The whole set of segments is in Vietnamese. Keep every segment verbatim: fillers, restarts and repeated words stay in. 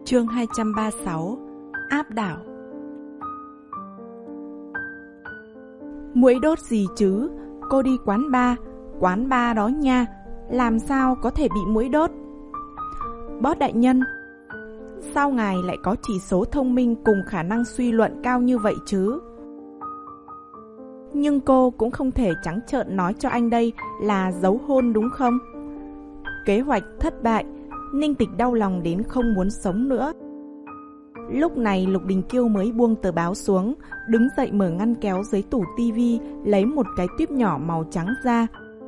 Chương hai trăm ba mươi sáu. Áp đảo. Muỗi đốt gì chứ? Cô đi quán bar, quán bar đó nha, làm sao có thể bị muỗi đốt? Boss đại nhân, sao ngài lại có chỉ số thông minh cùng khả năng suy luận cao như vậy chứ? Nhưng cô cũng không thể trắng trợn nói cho anh đây là giấu hôn đúng không? Kế hoạch thất bại, Ninh Tịch đau lòng đến không muốn sống nữa. Lúc này Lục Đình Kiêu mới buông tờ báo xuống, đứng dậy mở ngăn kéo dưới tủ tivi, lấy một cái tuyếp nhỏ màu trắng ra.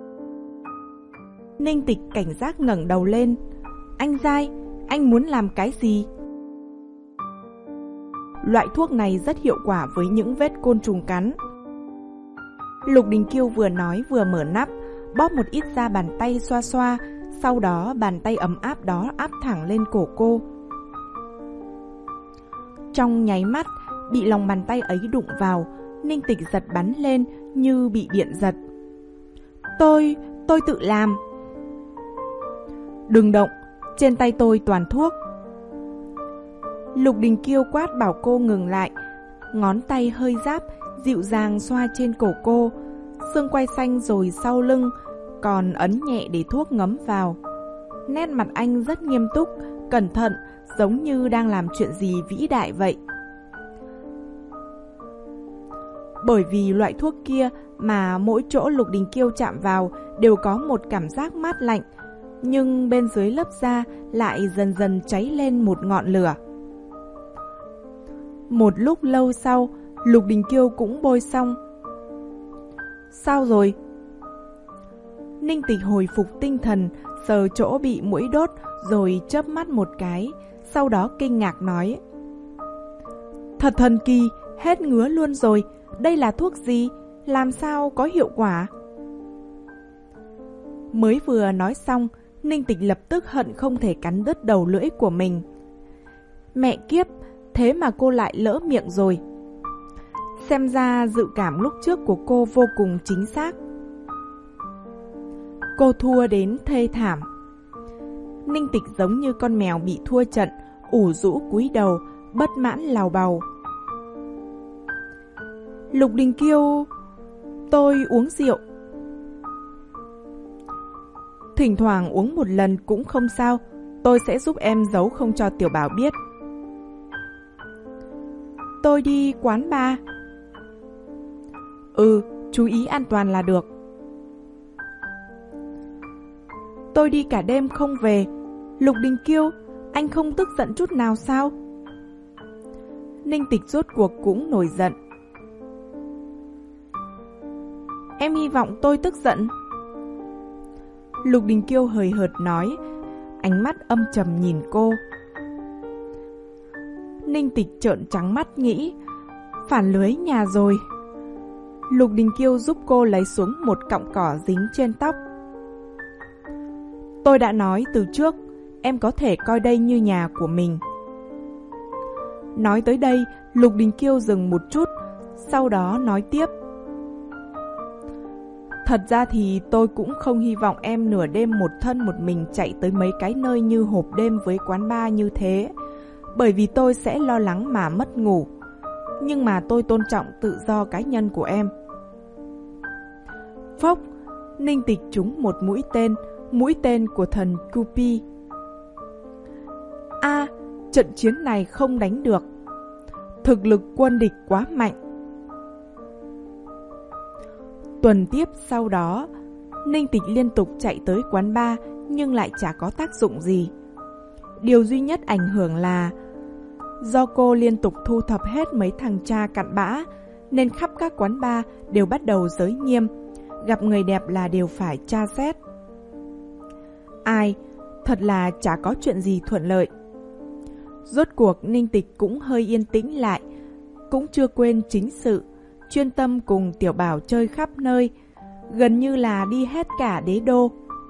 Ninh Tịch cảnh giác ngẩng đầu lên. Anh Giai, anh muốn làm cái gì? Loại thuốc này rất hiệu quả với những vết côn trùng cắn. Lục Đình Kiêu vừa nói vừa mở nắp, bóp một ít ra bàn tay xoa xoa, sau đó bàn tay ấm áp đó áp thẳng lên cổ cô. Trong nháy mắt, bị lòng bàn tay ấy đụng vào, Ninh Tịch giật bắn lên như bị điện giật. Tôi, tôi tự làm. Đừng động, trên tay tôi toàn thuốc. Lục Đình Kiêu quát bảo cô ngừng lại, ngón tay hơi ráp, dịu dàng xoa trên cổ cô, xương quai xanh rồi sau lưng, còn ấn nhẹ để thuốc ngấm vào. Nét mặt anh rất nghiêm túc, cẩn thận, giống như đang làm chuyện gì vĩ đại vậy. Bởi vì loại thuốc kia mà mỗi chỗ Lục Đình Kiêu chạm vào đều có một cảm giác mát lạnh, nhưng bên dưới lớp da lại dần dần cháy lên một ngọn lửa. Một lúc lâu sau, Lục Đình Kiêu cũng bôi xong. Sao rồi? Ninh Tịch hồi phục tinh thần, sờ chỗ bị muỗi đốt rồi chớp mắt một cái, sau đó kinh ngạc nói: Thật thần kỳ, hết ngứa luôn rồi, đây là thuốc gì? Làm sao có hiệu quả? Mới vừa nói xong, Ninh Tịch lập tức hận không thể cắn đứt đầu lưỡi của mình. Mẹ kiếp, thế mà cô lại lỡ miệng rồi. Xem ra dự cảm lúc trước của cô vô cùng chính xác. Cô thua đến thê thảm. Ninh Tịch giống như con mèo bị thua trận, ủ rũ cúi đầu, bất mãn lào bào. Lục Đình Kiêu, tôi uống rượu. Thỉnh thoảng uống một lần cũng không sao, tôi sẽ giúp em giấu không cho Tiểu Bảo biết. Tôi đi quán bar. Ừ, chú ý an toàn là được. Tôi đi cả đêm không về. Lục Đình Kiêu, anh không tức giận chút nào sao? Ninh Tịch rốt cuộc cũng nổi giận. Em hy vọng tôi tức giận. Lục Đình Kiêu hời hợt nói, ánh mắt âm trầm nhìn cô. Ninh Tịch trợn trắng mắt nghĩ, phản lưới nhà rồi. Lục Đình Kiêu giúp cô lấy xuống một cọng cỏ dính trên tóc. Tôi đã nói từ trước, em có thể coi đây như nhà của mình. Nói tới đây, Lục Đình Kiêu dừng một chút, sau đó nói tiếp. Thật ra thì tôi cũng không hy vọng em nửa đêm một thân một mình chạy tới mấy cái nơi như hộp đêm với quán bar như thế, bởi vì tôi sẽ lo lắng mà mất ngủ. Nhưng mà tôi tôn trọng tự do cá nhân của em. Phốc, Ninh Tịch trúng một mũi tên, mũi tên của thần Cupi. A, à, trận chiến này không đánh được. Thực lực quân địch quá mạnh. Tuần tiếp sau đó, Ninh Tịch liên tục chạy tới quán bar nhưng lại chả có tác dụng gì. Điều duy nhất ảnh hưởng là do cô liên tục thu thập hết mấy thằng cha cặn bã, nên khắp các quán bar đều bắt đầu giới nghiêm, gặp người đẹp là đều phải tra xét. Ai, thật là chả có chuyện gì thuận lợi. Rốt cuộc Ninh Tịch cũng hơi yên tĩnh lại, cũng chưa quên chính sự, chuyên tâm cùng Tiểu Bảo chơi khắp nơi, gần như là đi hết cả đế đô.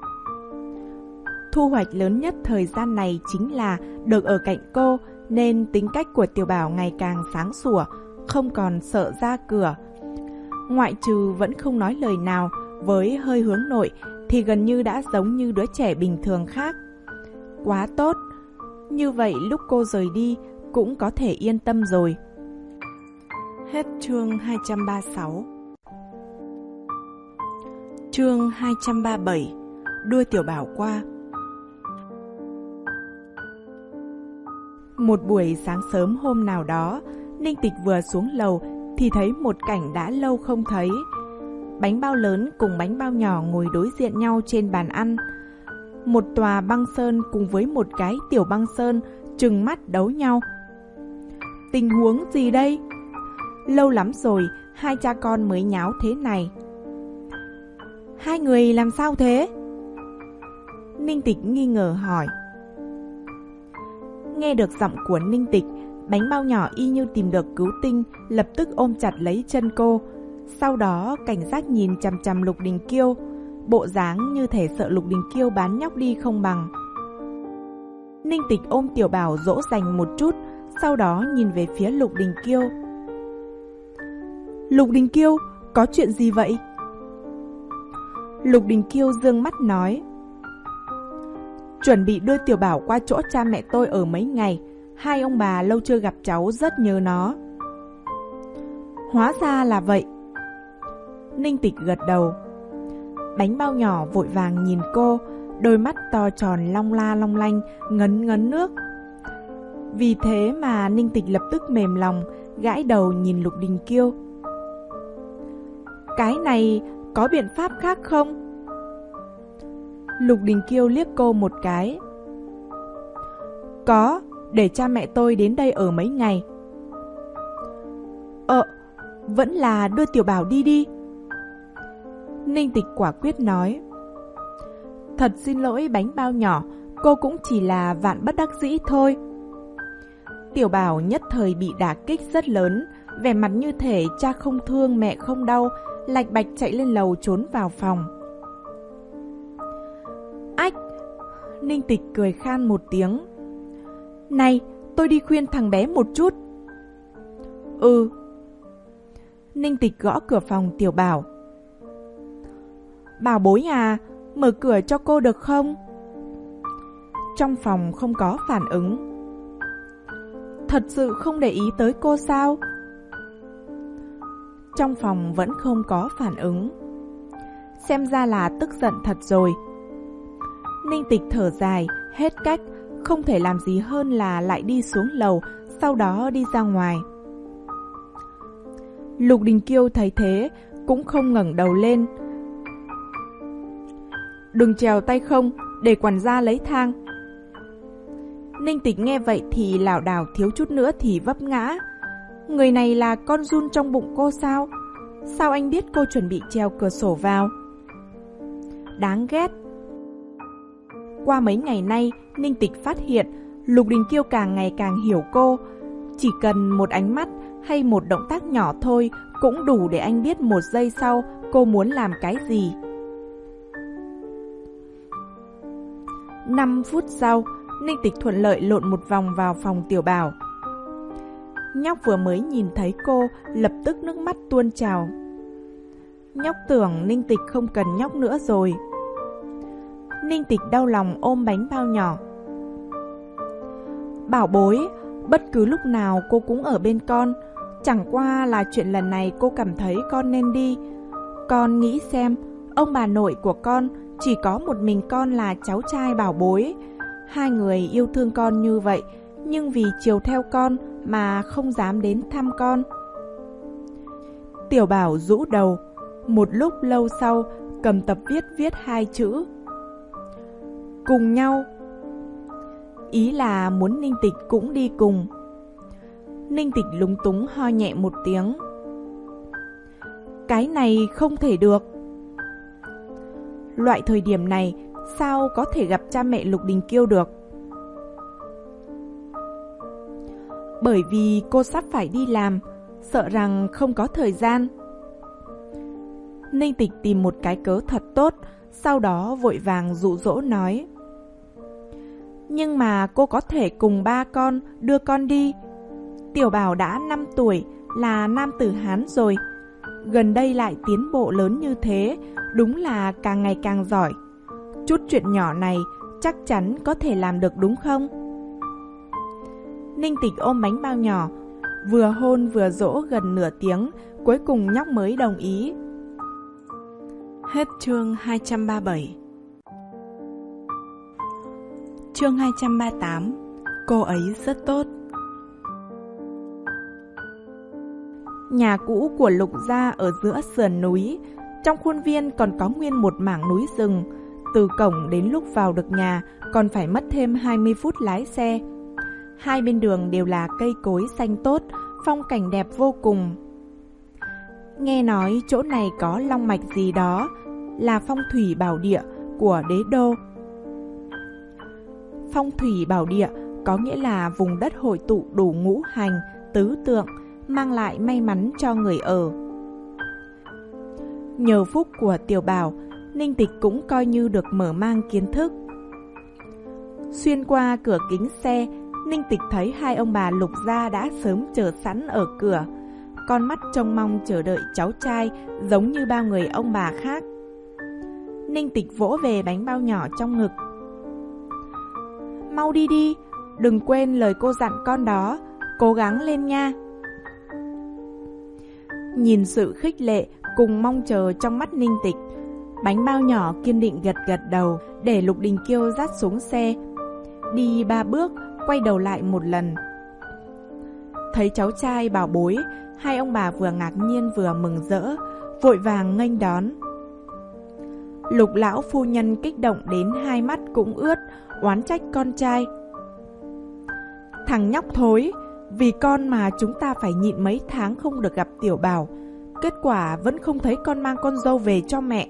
Thu hoạch lớn nhất thời gian này chính là được ở cạnh cô, nên tính cách của Tiểu Bảo ngày càng sáng sủa, không còn sợ ra cửa. Ngoại trừ vẫn không nói lời nào, với hơi hướng nội thì gần như đã giống như đứa trẻ bình thường khác. Quá tốt, Như vậy lúc cô rời đi cũng có thể yên tâm rồi. Hết chương hai trăm ba mươi sáu. Chương hai trăm ba mươi bảy. Đưa Tiểu Bảo qua. Một buổi sáng sớm hôm nào đó, Ninh Tịch vừa xuống lầu thì thấy một cảnh đã lâu không thấy. Bánh bao lớn cùng bánh bao nhỏ ngồi đối diện nhau trên bàn ăn. Một tòa băng sơn cùng với một cái tiểu băng sơn trừng mắt đấu nhau. Tình huống gì đây? Lâu lắm rồi hai cha con mới nháo thế này. Hai người làm sao thế? Ninh Tịch nghi ngờ hỏi. Nghe được giọng của Ninh Tịch, bánh bao nhỏ y như tìm được cứu tinh, lập tức ôm chặt lấy chân cô. Sau đó cảnh giác nhìn chằm chằm Lục Đình Kiêu, bộ dáng như thể sợ Lục Đình Kiêu bán nhóc đi không bằng. Ninh Tịch ôm Tiểu Bảo dỗ dành một chút, sau đó nhìn về phía Lục Đình Kiêu. Lục Đình Kiêu, có chuyện gì vậy? Lục Đình Kiêu dương mắt nói. Chuẩn bị đưa Tiểu Bảo qua chỗ cha mẹ tôi ở mấy ngày. Hai ông bà lâu chưa gặp cháu rất nhớ nó. Hóa ra là vậy. Ninh Tịch gật đầu. Bánh bao nhỏ vội vàng nhìn cô, đôi mắt to tròn long la long lanh, ngấn ngấn nước. Vì thế mà Ninh Tịch lập tức mềm lòng, gãi đầu nhìn Lục Đình Kiêu. Cái này có biện pháp khác không? Lục Đình Kiêu liếc cô một cái. Có, để cha mẹ tôi đến đây ở mấy ngày. Ờ, vẫn là đưa Tiểu Bảo đi đi. Ninh Tịch quả quyết nói. Thật xin lỗi bánh bao nhỏ, cô cũng chỉ là vạn bất đắc dĩ thôi. Tiểu Bảo nhất thời bị đả kích rất lớn, vẻ mặt như thể cha không thương mẹ không đau, lạch bạch chạy lên lầu trốn vào phòng. Ách! Ninh Tịch cười khan một tiếng. Này, tôi đi khuyên thằng bé một chút. Ừ. Ninh Tịch gõ cửa phòng Tiểu Bảo. Bảo bối à, mở cửa cho cô được không? Trong phòng không có phản ứng. Thật sự không để ý tới cô sao? Trong phòng vẫn không có phản ứng. Xem ra là tức giận thật rồi. Ninh Tịch thở dài, hết cách, không thể làm gì hơn là lại đi xuống lầu, sau đó đi ra ngoài. Lục Đình Kiêu thấy thế, cũng không ngẩng đầu lên. Đừng trèo tay không, để quản gia lấy thang. Ninh Tịch nghe vậy thì lảo đảo thiếu chút nữa thì vấp ngã. Người này là con giun trong bụng cô sao? Sao anh biết cô chuẩn bị trèo cửa sổ vào? Đáng ghét. Qua mấy ngày nay, Ninh Tịch phát hiện Lục Đình Kiêu càng ngày càng hiểu cô. Chỉ cần một ánh mắt hay một động tác nhỏ thôi cũng đủ để anh biết một giây sau cô muốn làm cái gì. Năm phút sau, Ninh Tịch thuận lợi lộn một vòng vào phòng Tiểu Bảo. Nhóc vừa mới nhìn thấy cô, lập tức nước mắt tuôn trào. Nhóc tưởng Ninh Tịch không cần nhóc nữa rồi. Ninh Tịch đau lòng ôm bánh bao nhỏ. Bảo bối, bất cứ lúc nào cô cũng ở bên con. Chẳng qua là chuyện lần này cô cảm thấy con nên đi. Con nghĩ xem, ông bà nội của con chỉ có một mình con là cháu trai bảo bối. Hai người yêu thương con như vậy, nhưng vì chiều theo con mà không dám đến thăm con. Tiểu Bảo rũ đầu, một lúc lâu sau cầm tập viết viết hai chữ. Cùng nhau. Ý là muốn Ninh Tịch cũng đi cùng. Ninh Tịch lúng túng ho nhẹ một tiếng. Cái này không thể được. Loại thời điểm này sao có thể gặp cha mẹ Lục Đình Kiêu được? Bởi vì cô sắp phải đi làm, sợ rằng không có thời gian. Ninh Tịch tìm một cái cớ thật tốt, sau đó vội vàng dụ dỗ nói. Nhưng mà cô có thể cùng ba con đưa con đi. Tiểu Bảo đã năm tuổi, là nam tử Hán rồi. Gần đây lại tiến bộ lớn như thế, đúng là càng ngày càng giỏi. Chút chuyện nhỏ này chắc chắn có thể làm được đúng không? Ninh Tịch ôm bánh bao nhỏ, vừa hôn vừa dỗ gần nửa tiếng, cuối cùng nhóc mới đồng ý. Hết chương hai trăm ba mươi bảy. Chương hai trăm ba mươi tám. Cô ấy rất tốt. Nhà cũ của Lục gia ở giữa sườn núi, trong khuôn viên còn có nguyên một mảng núi rừng. Từ cổng đến lúc vào được nhà còn phải mất thêm hai mươi phút lái xe. Hai bên đường đều là cây cối xanh tốt, phong cảnh đẹp vô cùng. Nghe nói chỗ này có long mạch gì đó, là phong thủy bảo địa của đế đô. Phong thủy bảo địa có nghĩa là vùng đất hội tụ đủ ngũ hành, tứ tượng, mang lại may mắn cho người ở. Nhờ phúc của Tiểu Bảo, Ninh Tịch cũng coi như được mở mang kiến thức. Xuyên qua cửa kính xe, Ninh Tịch thấy hai ông bà Lục gia đã sớm chờ sẵn ở cửa, con mắt trông mong chờ đợi cháu trai giống như bao người ông bà khác. Ninh Tịch vỗ về bánh bao nhỏ trong ngực. Mau đi đi, đừng quên lời cô dặn con đó, cố gắng lên nha. Nhìn sự khích lệ cùng mong chờ trong mắt Ninh Tịch, bánh bao nhỏ kiên định gật gật đầu để Lục Đình Kiêu dắt xuống xe. Đi ba bước, quay đầu lại một lần. Thấy cháu trai bảo bối, hai ông bà vừa ngạc nhiên vừa mừng rỡ, vội vàng nghênh đón. Lục lão phu nhân kích động đến hai mắt cũng ướt, oán trách con trai. Thằng nhóc thối, vì con mà chúng ta phải nhịn mấy tháng không được gặp Tiểu Bảo, kết quả vẫn không thấy con mang con dâu về cho mẹ.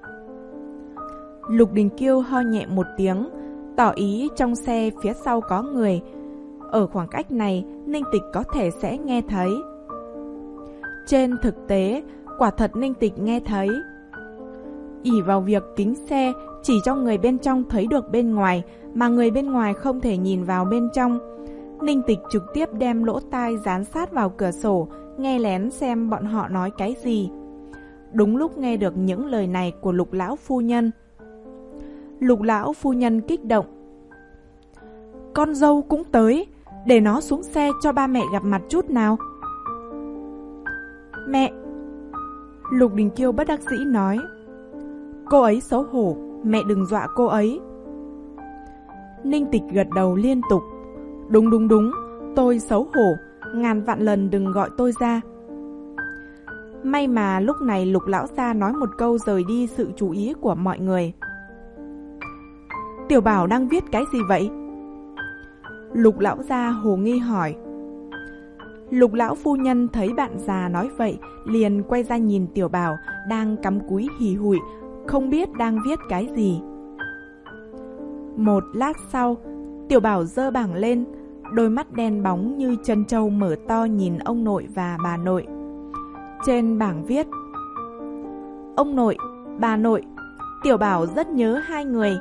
Lục Đình Kiêu ho nhẹ một tiếng, tỏ ý trong xe phía sau có người. Ở khoảng cách này, Ninh Tịch có thể sẽ nghe thấy. Trên thực tế, quả thật Ninh Tịch nghe thấy. Ỷ vào việc kính xe chỉ cho người bên trong thấy được bên ngoài, mà người bên ngoài không thể nhìn vào bên trong, Ninh Tịch trực tiếp đem lỗ tai dán sát vào cửa sổ, nghe lén xem bọn họ nói cái gì. Đúng lúc nghe được những lời này của Lục lão phu nhân. Lục lão phu nhân kích động. Con dâu cũng tới, để nó xuống xe cho ba mẹ gặp mặt chút nào. Mẹ! Lục Đình Kiêu bất đắc dĩ nói. Cô ấy xấu hổ, mẹ đừng dọa cô ấy. Ninh Tịch gật đầu liên tục. Đúng đúng đúng, tôi xấu hổ, ngàn vạn lần đừng gọi tôi ra. May mà lúc này Lục lão gia nói một câu rời đi sự chú ý của mọi người. Tiểu Bảo đang viết cái gì vậy? Lục lão gia hồ nghi hỏi. Lục lão phu nhân thấy bạn già nói vậy, liền quay ra nhìn Tiểu Bảo đang cắm cúi hì hụi, không biết đang viết cái gì. Một lát sau, Tiểu Bảo giơ bảng lên, đôi mắt đen bóng như chân trâu mở to nhìn ông nội và bà nội. Trên bảng viết: Ông nội, bà nội, Tiểu Bảo rất nhớ hai người.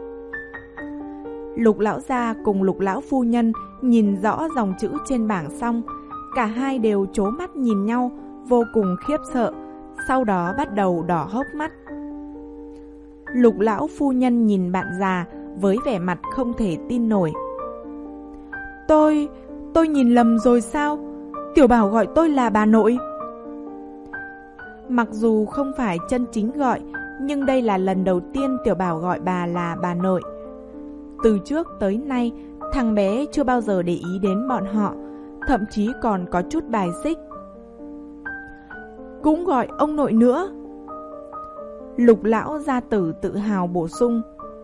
Lục lão gia cùng Lục lão phu nhân nhìn rõ dòng chữ trên bảng xong, cả hai đều trố mắt nhìn nhau, vô cùng khiếp sợ, sau đó bắt đầu đỏ hốc mắt. Lục lão phu nhân nhìn bạn già với vẻ mặt không thể tin nổi. Tôi, tôi nhìn lầm rồi sao? Tiểu Bảo gọi tôi là bà nội. Mặc dù không phải chân chính gọi, nhưng đây là lần đầu tiên Tiểu Bảo gọi bà là bà nội. Từ trước tới nay, thằng bé chưa bao giờ để ý đến bọn họ, thậm chí còn có chút bài xích. Cũng gọi ông nội nữa. Lục lão gia tử tự hào bổ sung.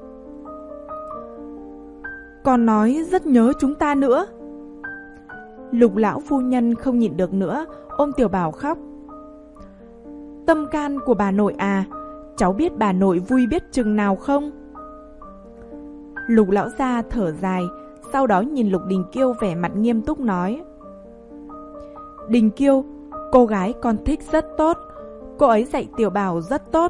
Còn nói rất nhớ chúng ta nữa. Lục lão phu nhân không nhịn được nữa, ôm Tiểu Bảo khóc. Tâm can của bà nội à, cháu biết bà nội vui biết chừng nào không? Lục lão gia thở dài, sau đó nhìn Lục Đình Kiêu vẻ mặt nghiêm túc nói. Đình Kiêu, cô gái con thích rất tốt, cô ấy dạy Tiểu Bảo rất tốt.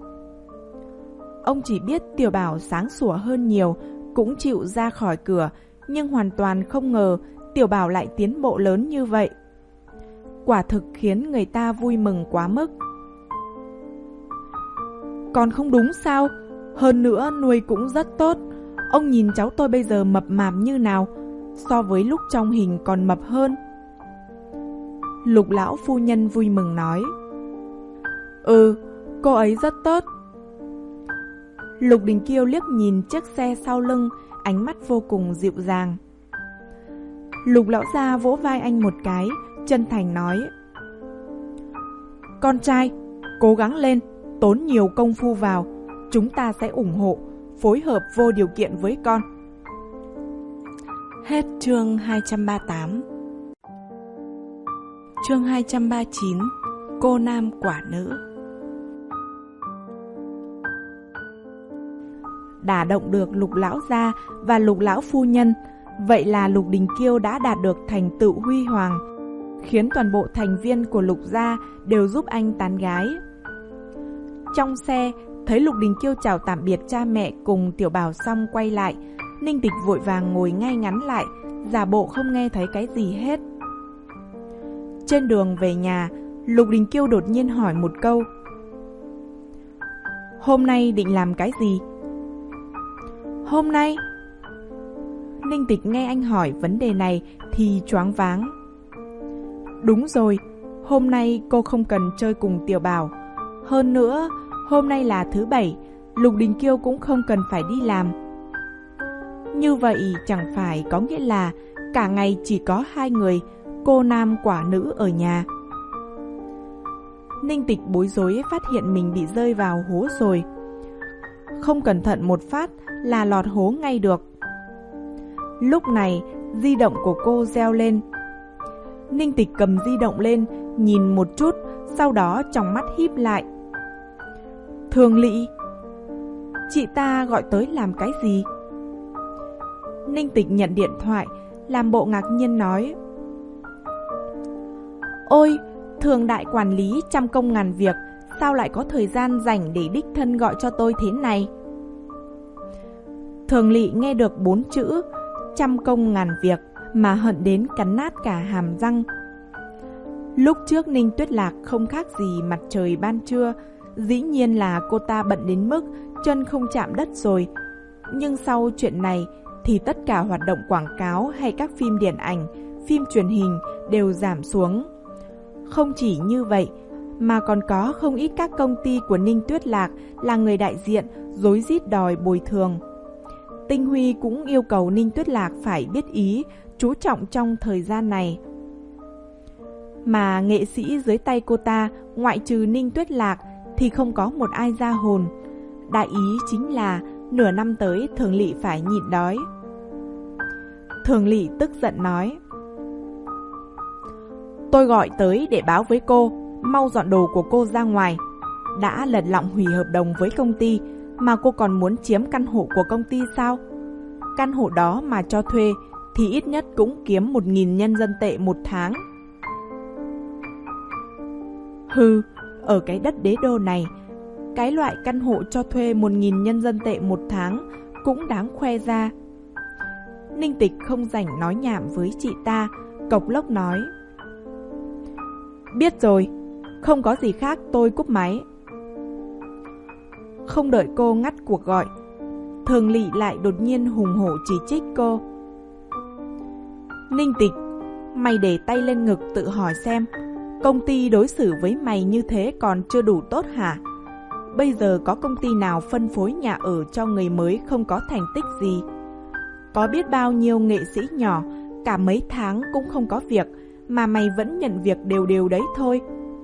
Ông chỉ biết Tiểu Bảo sáng sủa hơn nhiều, cũng chịu ra khỏi cửa, nhưng hoàn toàn không ngờ Tiểu Bảo lại tiến bộ lớn như vậy. Quả thực khiến người ta vui mừng quá mức. Còn không đúng sao? Hơn nữa nuôi cũng rất tốt. Ông nhìn cháu tôi bây giờ mập mạp như nào, so với lúc trong hình còn mập hơn. Lục lão phu nhân vui mừng nói: Ừ, cô ấy rất tốt. Lục Đình Kiêu liếc nhìn chiếc xe sau lưng, ánh mắt vô cùng dịu dàng. Lục lão gia vỗ vai anh một cái, chân thành nói: Con trai, cố gắng lên, tốn nhiều công phu vào, chúng ta sẽ ủng hộ, phối hợp vô điều kiện với con. Hết chương hai trăm ba mươi tám. Chương hai trăm ba mươi chín. Cô nam quả nữ. Đả động được Lục lão gia và Lục lão phu nhân, vậy là Lục Đình Kiêu đã đạt được thành tựu huy hoàng, khiến toàn bộ thành viên của Lục gia đều giúp anh tán gái. Trong xe, thấy Lục Đình Kiêu chào tạm biệt cha mẹ cùng Tiểu Bảo xong quay lại, Ninh Tịch vội vàng ngồi ngay ngắn lại, giả bộ không nghe thấy cái gì hết. Trên đường về nhà, Lục Đình Kiêu đột nhiên hỏi một câu: Hôm nay định làm cái gì? Hôm nay? Ninh Tịch nghe anh hỏi vấn đề này thì choáng váng. Đúng rồi, hôm nay cô không cần chơi cùng Tiểu Bảo. Hơn nữa, hôm nay là thứ bảy, Lục Đình Kiêu cũng không cần phải đi làm. Như vậy chẳng phải có nghĩa là cả ngày chỉ có hai người, cô nam quả nữ ở nhà. Ninh Tịch bối rối phát hiện mình bị rơi vào hố rồi. Không cẩn thận một phát là lọt hố ngay được. Lúc này, di động của cô reo lên. Ninh Tịch cầm di động lên, nhìn một chút, sau đó tròng mắt híp lại. Thường Lị, chị ta gọi tới làm cái gì? Ninh Tịch nhận điện thoại, làm bộ ngạc nhiên nói: Ôi, Thường đại quản lý trăm công ngàn việc, sao lại có thời gian rảnh để đích thân gọi cho tôi thế này? Thường Lị nghe được bốn chữ trăm công ngàn việc mà hận đến cắn nát cả hàm răng. Lúc trước Ninh Tuyết Lạc không khác gì mặt trời ban trưa, dĩ nhiên là cô ta bận đến mức chân không chạm đất rồi. Nhưng sau chuyện này thì tất cả hoạt động quảng cáo hay các phim điện ảnh, phim truyền hình đều giảm xuống. Không chỉ như vậy, mà còn có không ít các công ty của Ninh Tuyết Lạc là người đại diện rối rít đòi bồi thường. Tinh Huy cũng yêu cầu Ninh Tuyết Lạc phải biết ý, chú trọng trong thời gian này. Mà nghệ sĩ dưới tay cô ta, ngoại trừ Ninh Tuyết Lạc thì không có một ai ra hồn. Đại ý chính là nửa năm tới Thường Lị phải nhịn đói. Thường Lị tức giận nói: Tôi gọi tới để báo với cô, mau dọn đồ của cô ra ngoài. Đã lật lọng hủy hợp đồng với công ty, mà cô còn muốn chiếm căn hộ của công ty sao? Căn hộ đó mà cho thuê thì ít nhất cũng kiếm một nghìn nhân dân tệ một tháng. Hừ, ở cái đất đế đô này, cái loại căn hộ cho thuê một nghìn nhân dân tệ một tháng cũng đáng khoe ra. Ninh Tịch không rảnh nói nhảm với chị ta, cộc lốc nói: Biết rồi, không có gì khác, tôi cúp máy. Không đợi cô ngắt cuộc gọi, Thường Lị lại đột nhiên hùng hổ chỉ trích cô: Ninh Tịch, mày để tay lên ngực tự hỏi xem, công ty đối xử với mày như thế còn chưa đủ tốt hả? Bây giờ có công ty nào phân phối nhà ở cho người mới không có thành tích gì? Có biết bao nhiêu nghệ sĩ nhỏ cả mấy tháng cũng không có việc, mà mày vẫn nhận việc đều đều đấy thôi.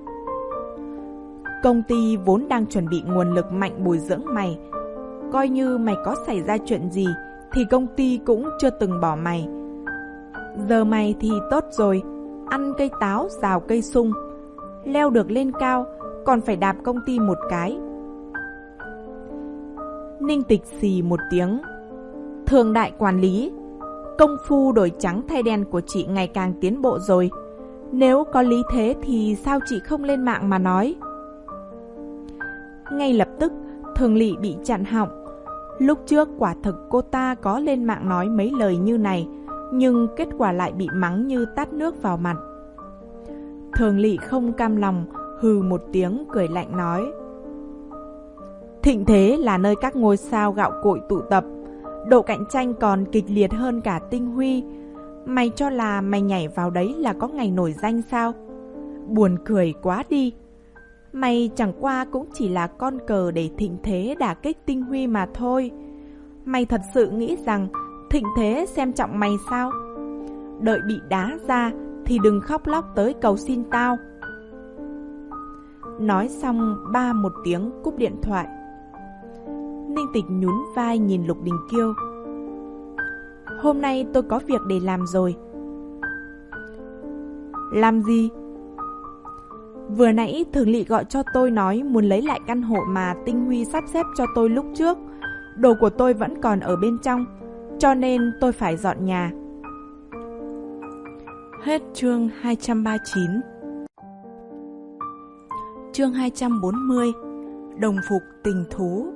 Công ty vốn đang chuẩn bị nguồn lực mạnh bồi dưỡng mày. Coi như mày có xảy ra chuyện gì thì công ty cũng chưa từng bỏ mày. Giờ mày thì tốt rồi, ăn cây táo rào cây sung, leo được lên cao còn phải đạp công ty một cái. Ninh Tịch xì một tiếng: Thường đại quản lý, công phu đổi trắng thay đen của chị ngày càng tiến bộ rồi. Nếu có lý thế thì sao chị không lên mạng mà nói? Ngay lập tức Thường Lị bị chặn họng. Lúc trước quả thực cô ta có lên mạng nói mấy lời như này, nhưng kết quả lại bị mắng như tát nước vào mặt. Thường Lị không cam lòng, hừ một tiếng cười lạnh nói: Thịnh thế là nơi các ngôi sao gạo cội tụ tập, độ cạnh tranh còn kịch liệt hơn cả Tinh Huy. Mày cho là mày nhảy vào đấy là có ngày nổi danh sao? Buồn cười quá đi. Mày chẳng qua cũng chỉ là con cờ để thịnh thế đả kích Tinh Huy mà thôi. Mày thật sự nghĩ rằng thịnh thế xem trọng mày sao? Đợi bị đá ra thì đừng khóc lóc tới cầu xin tao. Nói xong ba một tiếng cúp điện thoại. Ninh Tịch nhún vai nhìn Lục Đình Kiêu. Hôm nay tôi có việc để làm rồi. Làm gì? Vừa nãy Thường Lị gọi cho tôi nói muốn lấy lại căn hộ mà Tinh Huy sắp xếp cho tôi lúc trước. Đồ của tôi vẫn còn ở bên trong, cho nên tôi phải dọn nhà. Hết chương hai trăm ba mươi chín. Chương hai trăm bốn mươi. Đồng phục tình thú.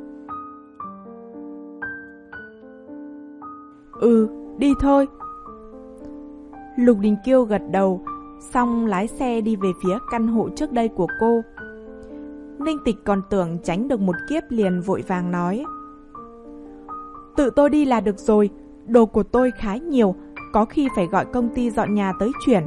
Ừ, đi thôi. Lục Đình Kiêu gật đầu, xong lái xe đi về phía căn hộ trước đây của cô. Ninh Tịch còn tưởng tránh được một kiếp liền vội vàng nói. Tự tôi đi là được rồi, đồ của tôi khá nhiều, có khi phải gọi công ty dọn nhà tới chuyển.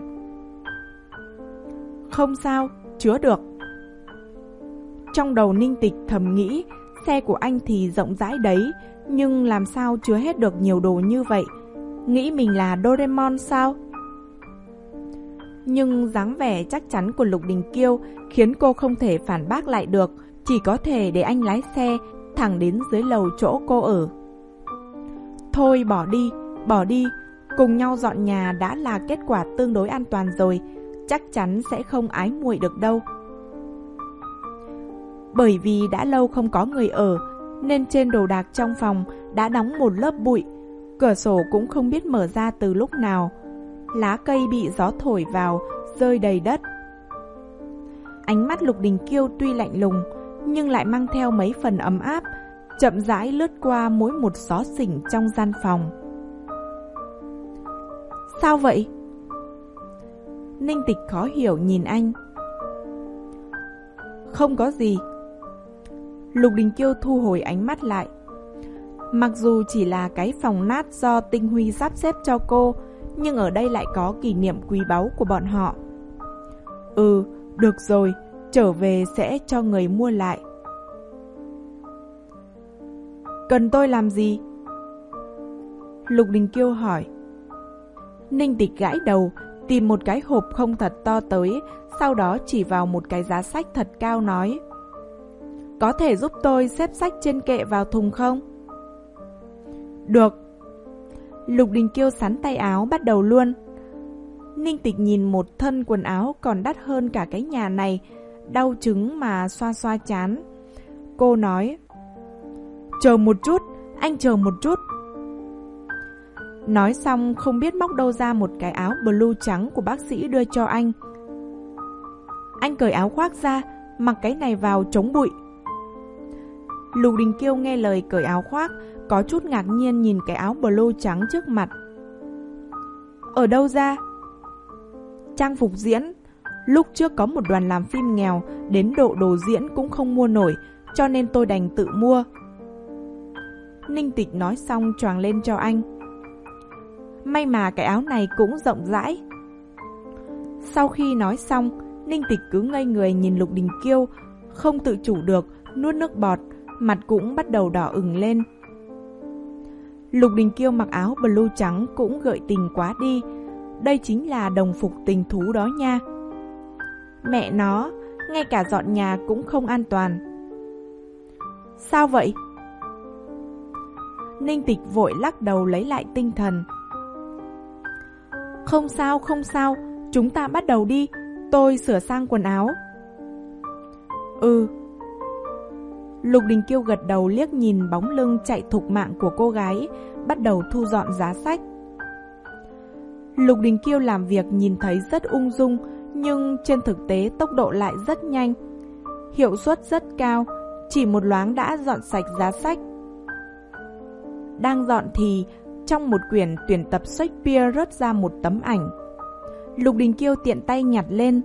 Không sao, chứa được. Trong đầu Ninh Tịch thầm nghĩ, xe của anh thì rộng rãi đấy, nhưng làm sao chứa hết được nhiều đồ như vậy? Nghĩ mình là Doraemon sao? Nhưng dáng vẻ chắc chắn của Lục Đình Kiêu khiến cô không thể phản bác lại được, chỉ có thể để anh lái xe thẳng đến dưới lầu chỗ cô ở. Thôi bỏ đi, bỏ đi, cùng nhau dọn nhà đã là kết quả tương đối an toàn rồi, chắc chắn sẽ không ái muội được đâu. Bởi vì đã lâu không có người ở, nên trên đồ đạc trong phòng đã đóng một lớp bụi, cửa sổ cũng không biết mở ra từ lúc nào. Lá cây bị gió thổi vào, rơi đầy đất. Ánh mắt Lục Đình Kiêu tuy lạnh lùng, nhưng lại mang theo mấy phần ấm áp, chậm rãi lướt qua mỗi một xó xỉnh trong gian phòng. Sao vậy? Ninh Tịch khó hiểu nhìn anh. Không có gì. Lục Đình Kiêu thu hồi ánh mắt lại. Mặc dù chỉ là cái phòng nát do Tinh Huy sắp xếp cho cô, nhưng ở đây lại có kỷ niệm quý báu của bọn họ. Ừ, được rồi, trở về sẽ cho người mua lại. Cần tôi làm gì? Lục Đình Kiêu hỏi. Ninh Tịch gãi đầu, tìm một cái hộp không thật to tới, sau đó chỉ vào một cái giá sách thật cao nói. Có thể giúp tôi xếp sách trên kệ vào thùng không? Được. Lục Đình Kiêu sắn tay áo bắt đầu luôn. Ninh Tịch nhìn một thân quần áo còn đắt hơn cả cái nhà này, đau chứng mà xoa xoa chán. Cô nói. Chờ một chút, anh chờ một chút. Nói xong không biết móc đâu ra một cái áo blue trắng của bác sĩ đưa cho anh. Anh cởi áo khoác ra, mặc cái này vào chống bụi. Lục Đình Kiêu nghe lời cởi áo khoác, có chút ngạc nhiên nhìn cái áo blue trắng trước mặt. Ở đâu ra? Trang phục diễn. Lúc trước có một đoàn làm phim nghèo, đến độ đồ diễn cũng không mua nổi, cho nên tôi đành tự mua. Ninh Tịch nói xong choàng lên cho anh. May mà cái áo này cũng rộng rãi. Sau khi nói xong, Ninh Tịch cứ ngây người nhìn Lục Đình Kiêu, không tự chủ được, nuốt nước bọt, mặt cũng bắt đầu đỏ ửng lên. Lục Đình Kiêu mặc áo blue trắng cũng gợi tình quá đi. Đây chính là đồng phục tình thú đó nha. Mẹ nó, ngay cả dọn nhà cũng không an toàn. Sao vậy? Ninh Tịch vội lắc đầu lấy lại tinh thần. Không sao, không sao, chúng ta bắt đầu đi, tôi sửa sang quần áo. Ừ. Lục Đình Kiêu gật đầu liếc nhìn bóng lưng chạy thục mạng của cô gái, bắt đầu thu dọn giá sách. Lục Đình Kiêu làm việc nhìn thấy rất ung dung, nhưng trên thực tế tốc độ lại rất nhanh. Hiệu suất rất cao, chỉ một loáng đã dọn sạch giá sách. Đang dọn thì trong một quyển tuyển tập Shakespeare rớt ra một tấm ảnh. Lục Đình Kiêu tiện tay nhặt lên.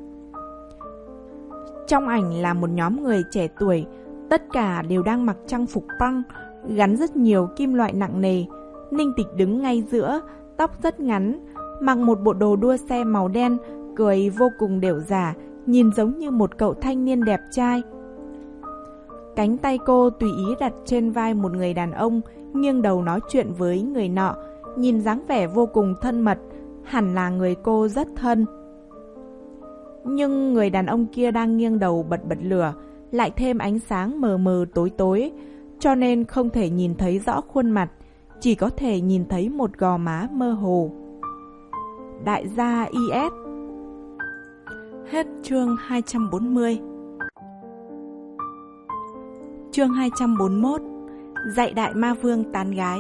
Trong ảnh là một nhóm người trẻ tuổi, tất cả đều đang mặc trang phục punk, gắn rất nhiều kim loại nặng nề. Ninh Tịch đứng ngay giữa, tóc rất ngắn, mặc một bộ đồ đua xe màu đen, cười vô cùng đểu giả, nhìn giống như một cậu thanh niên đẹp trai. Cánh tay cô tùy ý đặt trên vai một người đàn ông, nghiêng đầu nói chuyện với người nọ, nhìn dáng vẻ vô cùng thân mật, hẳn là người cô rất thân. Nhưng người đàn ông kia đang nghiêng đầu bật bật lửa, lại thêm ánh sáng mờ mờ tối tối, cho nên không thể nhìn thấy rõ khuôn mặt, chỉ có thể nhìn thấy một gò má mơ hồ. Đại gia i ét. Hết chương hai trăm bốn mươi. Chương hai trăm bốn mươi mốt. Dạy đại ma vương tán gái.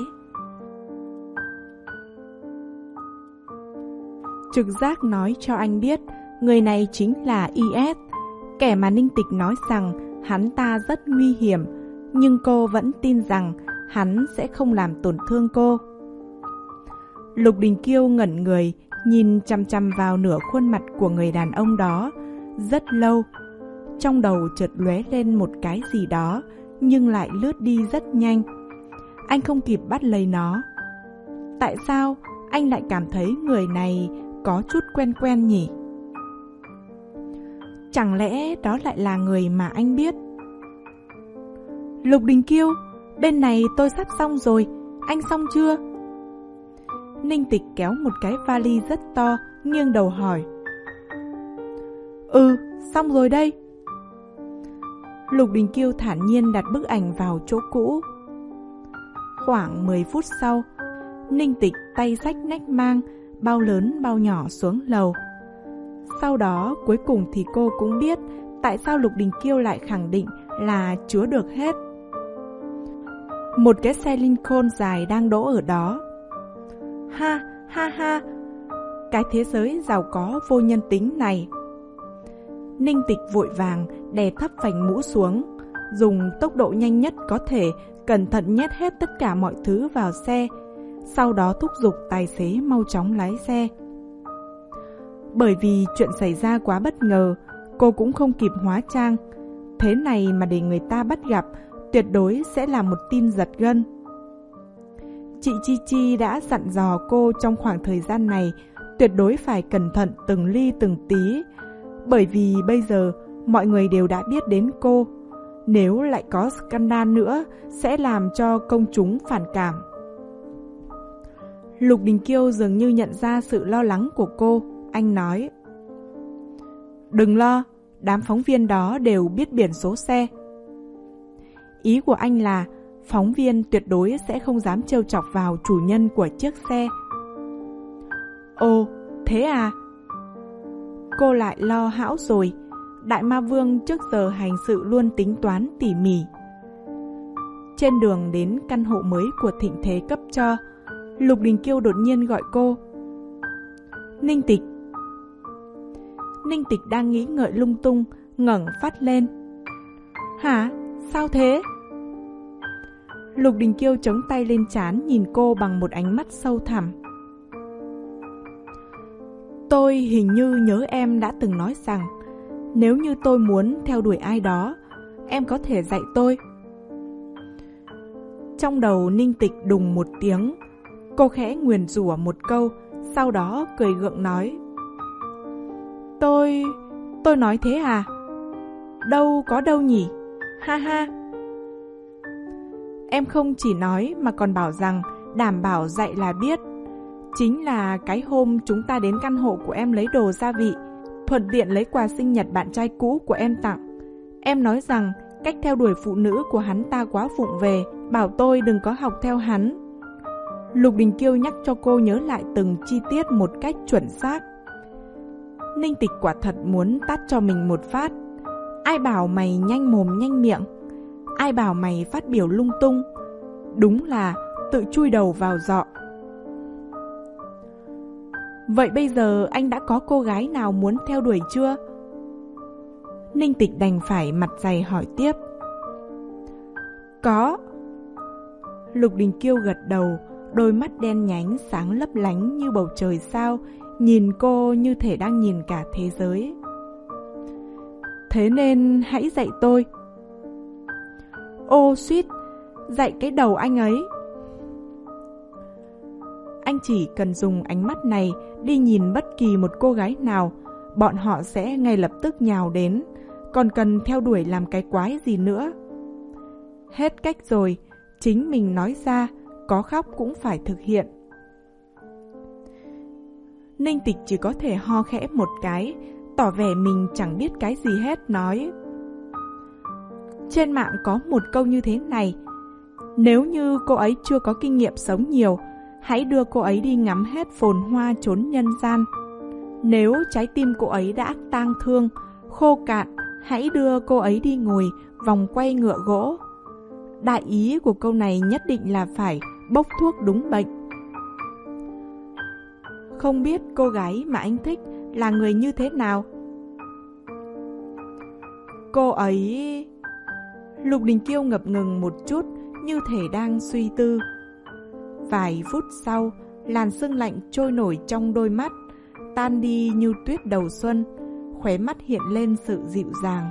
Trực giác nói cho anh biết người này chính là i ét, kẻ mà Ninh Tịch nói rằng hắn ta rất nguy hiểm, nhưng cô vẫn tin rằng hắn sẽ không làm tổn thương cô. Lục Đình Kiêu ngẩn người, nhìn chăm chăm vào nửa khuôn mặt của người đàn ông đó rất lâu. Trong đầu chợt lóe lên một cái gì đó, nhưng lại lướt đi rất nhanh. Anh không kịp bắt lấy nó. Tại sao anh lại cảm thấy người này có chút quen quen nhỉ? Chẳng lẽ đó lại là người mà anh biết? Lục Đình Kiêu, bên này tôi sắp xong rồi, anh xong chưa? Ninh Tịch kéo một cái vali rất to, nghiêng đầu hỏi. Ừ, xong rồi đây. Lục Đình Kiêu thản nhiên đặt bức ảnh vào chỗ cũ. Khoảng mười phút sau, Ninh Tịch tay xách nách mang, bao lớn bao nhỏ xuống lầu. Sau đó cuối cùng thì cô cũng biết tại sao Lục Đình Kiêu lại khẳng định là chứa được hết. Một cái xe Lincoln dài đang đỗ ở đó. Ha ha ha, cái thế giới giàu có vô nhân tính này. Ninh Tịch vội vàng đè thấp vành mũ xuống, dùng tốc độ nhanh nhất có thể, cẩn thận nhét hết tất cả mọi thứ vào xe, sau đó thúc giục tài xế mau chóng lái xe. Bởi vì chuyện xảy ra quá bất ngờ, cô cũng không kịp hóa trang. Thế này mà để người ta bắt gặp, tuyệt đối sẽ là một tin giật gân. Chị Chi Chi đã dặn dò cô trong khoảng thời gian này tuyệt đối phải cẩn thận từng ly từng tí, bởi vì bây giờ mọi người đều đã biết đến cô. Nếu lại có scandal nữa sẽ làm cho công chúng phản cảm. Lục Đình Kiêu dường như nhận ra sự lo lắng của cô. Anh nói: Đừng lo, đám phóng viên đó đều biết biển số xe. Ý của anh là phóng viên tuyệt đối sẽ không dám trêu chọc vào chủ nhân của chiếc xe. Ồ, thế à? Cô lại lo hão rồi. Đại ma vương trước giờ hành sự luôn tính toán tỉ mỉ. Trên đường đến căn hộ mới của Thịnh Thế cấp cho, Lục Đình Kiêu đột nhiên gọi cô. Ninh Tịch. Ninh Tịch đang nghĩ ngợi lung tung, ngẩng phát lên. Hả? Sao thế? Lục Đình Kiêu chống tay lên trán, nhìn cô bằng một ánh mắt sâu thẳm. Tôi hình như nhớ em đã từng nói rằng nếu như tôi muốn theo đuổi ai đó, em có thể dạy tôi. Trong đầu Ninh Tịch đùng một tiếng. Cô khẽ nguyền rủa một câu, sau đó cười gượng nói: Tôi... tôi nói thế à? Đâu có đâu nhỉ? Ha ha. Em không chỉ nói mà còn bảo rằng đảm bảo dạy là biết. Chính là cái hôm chúng ta đến căn hộ của em lấy đồ gia vị, thuận tiện lấy quà sinh nhật bạn trai cũ của em tặng. Em nói rằng cách theo đuổi phụ nữ của hắn ta quá vụng về, bảo tôi đừng có học theo hắn. Lục Đình Kiêu nhắc cho cô nhớ lại từng chi tiết một cách chuẩn xác. Ninh Tịch quả thật muốn tát cho mình một phát. Ai bảo mày nhanh mồm nhanh miệng? Ai bảo mày phát biểu lung tung? Đúng là tự chui đầu vào giọ. Vậy bây giờ anh đã có cô gái nào muốn theo đuổi chưa? Ninh Tịch đành phải mặt dày hỏi tiếp. Có. Lục Đình Kiêu gật đầu, đôi mắt đen nhánh sáng lấp lánh như bầu trời sao, nhìn cô như thể đang nhìn cả thế giới. Thế nên hãy dạy tôi. Ô suýt, dạy cái đầu anh ấy. Anh chỉ cần dùng ánh mắt này đi nhìn bất kỳ một cô gái nào, bọn họ sẽ ngay lập tức nhào đến, còn cần theo đuổi làm cái quái gì nữa. Hết cách rồi, chính mình nói ra, có khóc cũng phải thực hiện. Ninh Tịch chỉ có thể ho khẽ một cái, tỏ vẻ mình chẳng biết cái gì hết, nói: trên mạng có một câu như thế này, nếu như cô ấy chưa có kinh nghiệm sống nhiều, hãy đưa cô ấy đi ngắm hết phồn hoa chốn nhân gian. Nếu trái tim cô ấy đã tang thương, khô cạn, hãy đưa cô ấy đi ngồi vòng quay ngựa gỗ. Đại ý của câu này nhất định là phải bốc thuốc đúng bệnh. Không biết cô gái mà anh thích là người như thế nào? Cô ấy... Lục Đình Kiêu ngập ngừng một chút, như thể đang suy tư. Vài phút sau, làn sương lạnh trôi nổi trong đôi mắt, tan đi như tuyết đầu xuân, khóe mắt hiện lên sự dịu dàng.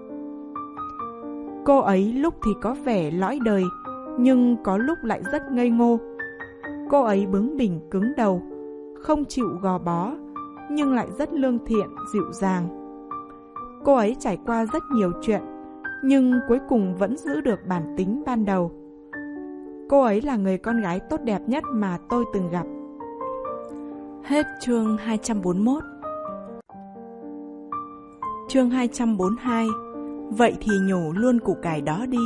Cô ấy lúc thì có vẻ lõi đời, nhưng có lúc lại rất ngây ngô. Cô ấy bướng bỉnh cứng đầu, không chịu gò bó, nhưng lại rất lương thiện, dịu dàng. Cô ấy trải qua rất nhiều chuyện, nhưng cuối cùng vẫn giữ được bản tính ban đầu. Cô ấy là người con gái tốt đẹp nhất mà tôi từng gặp. Hết chương hai trăm bốn mươi mốt. Chương hai trăm bốn mươi hai. Vậy thì nhổ luôn củ cải đó đi.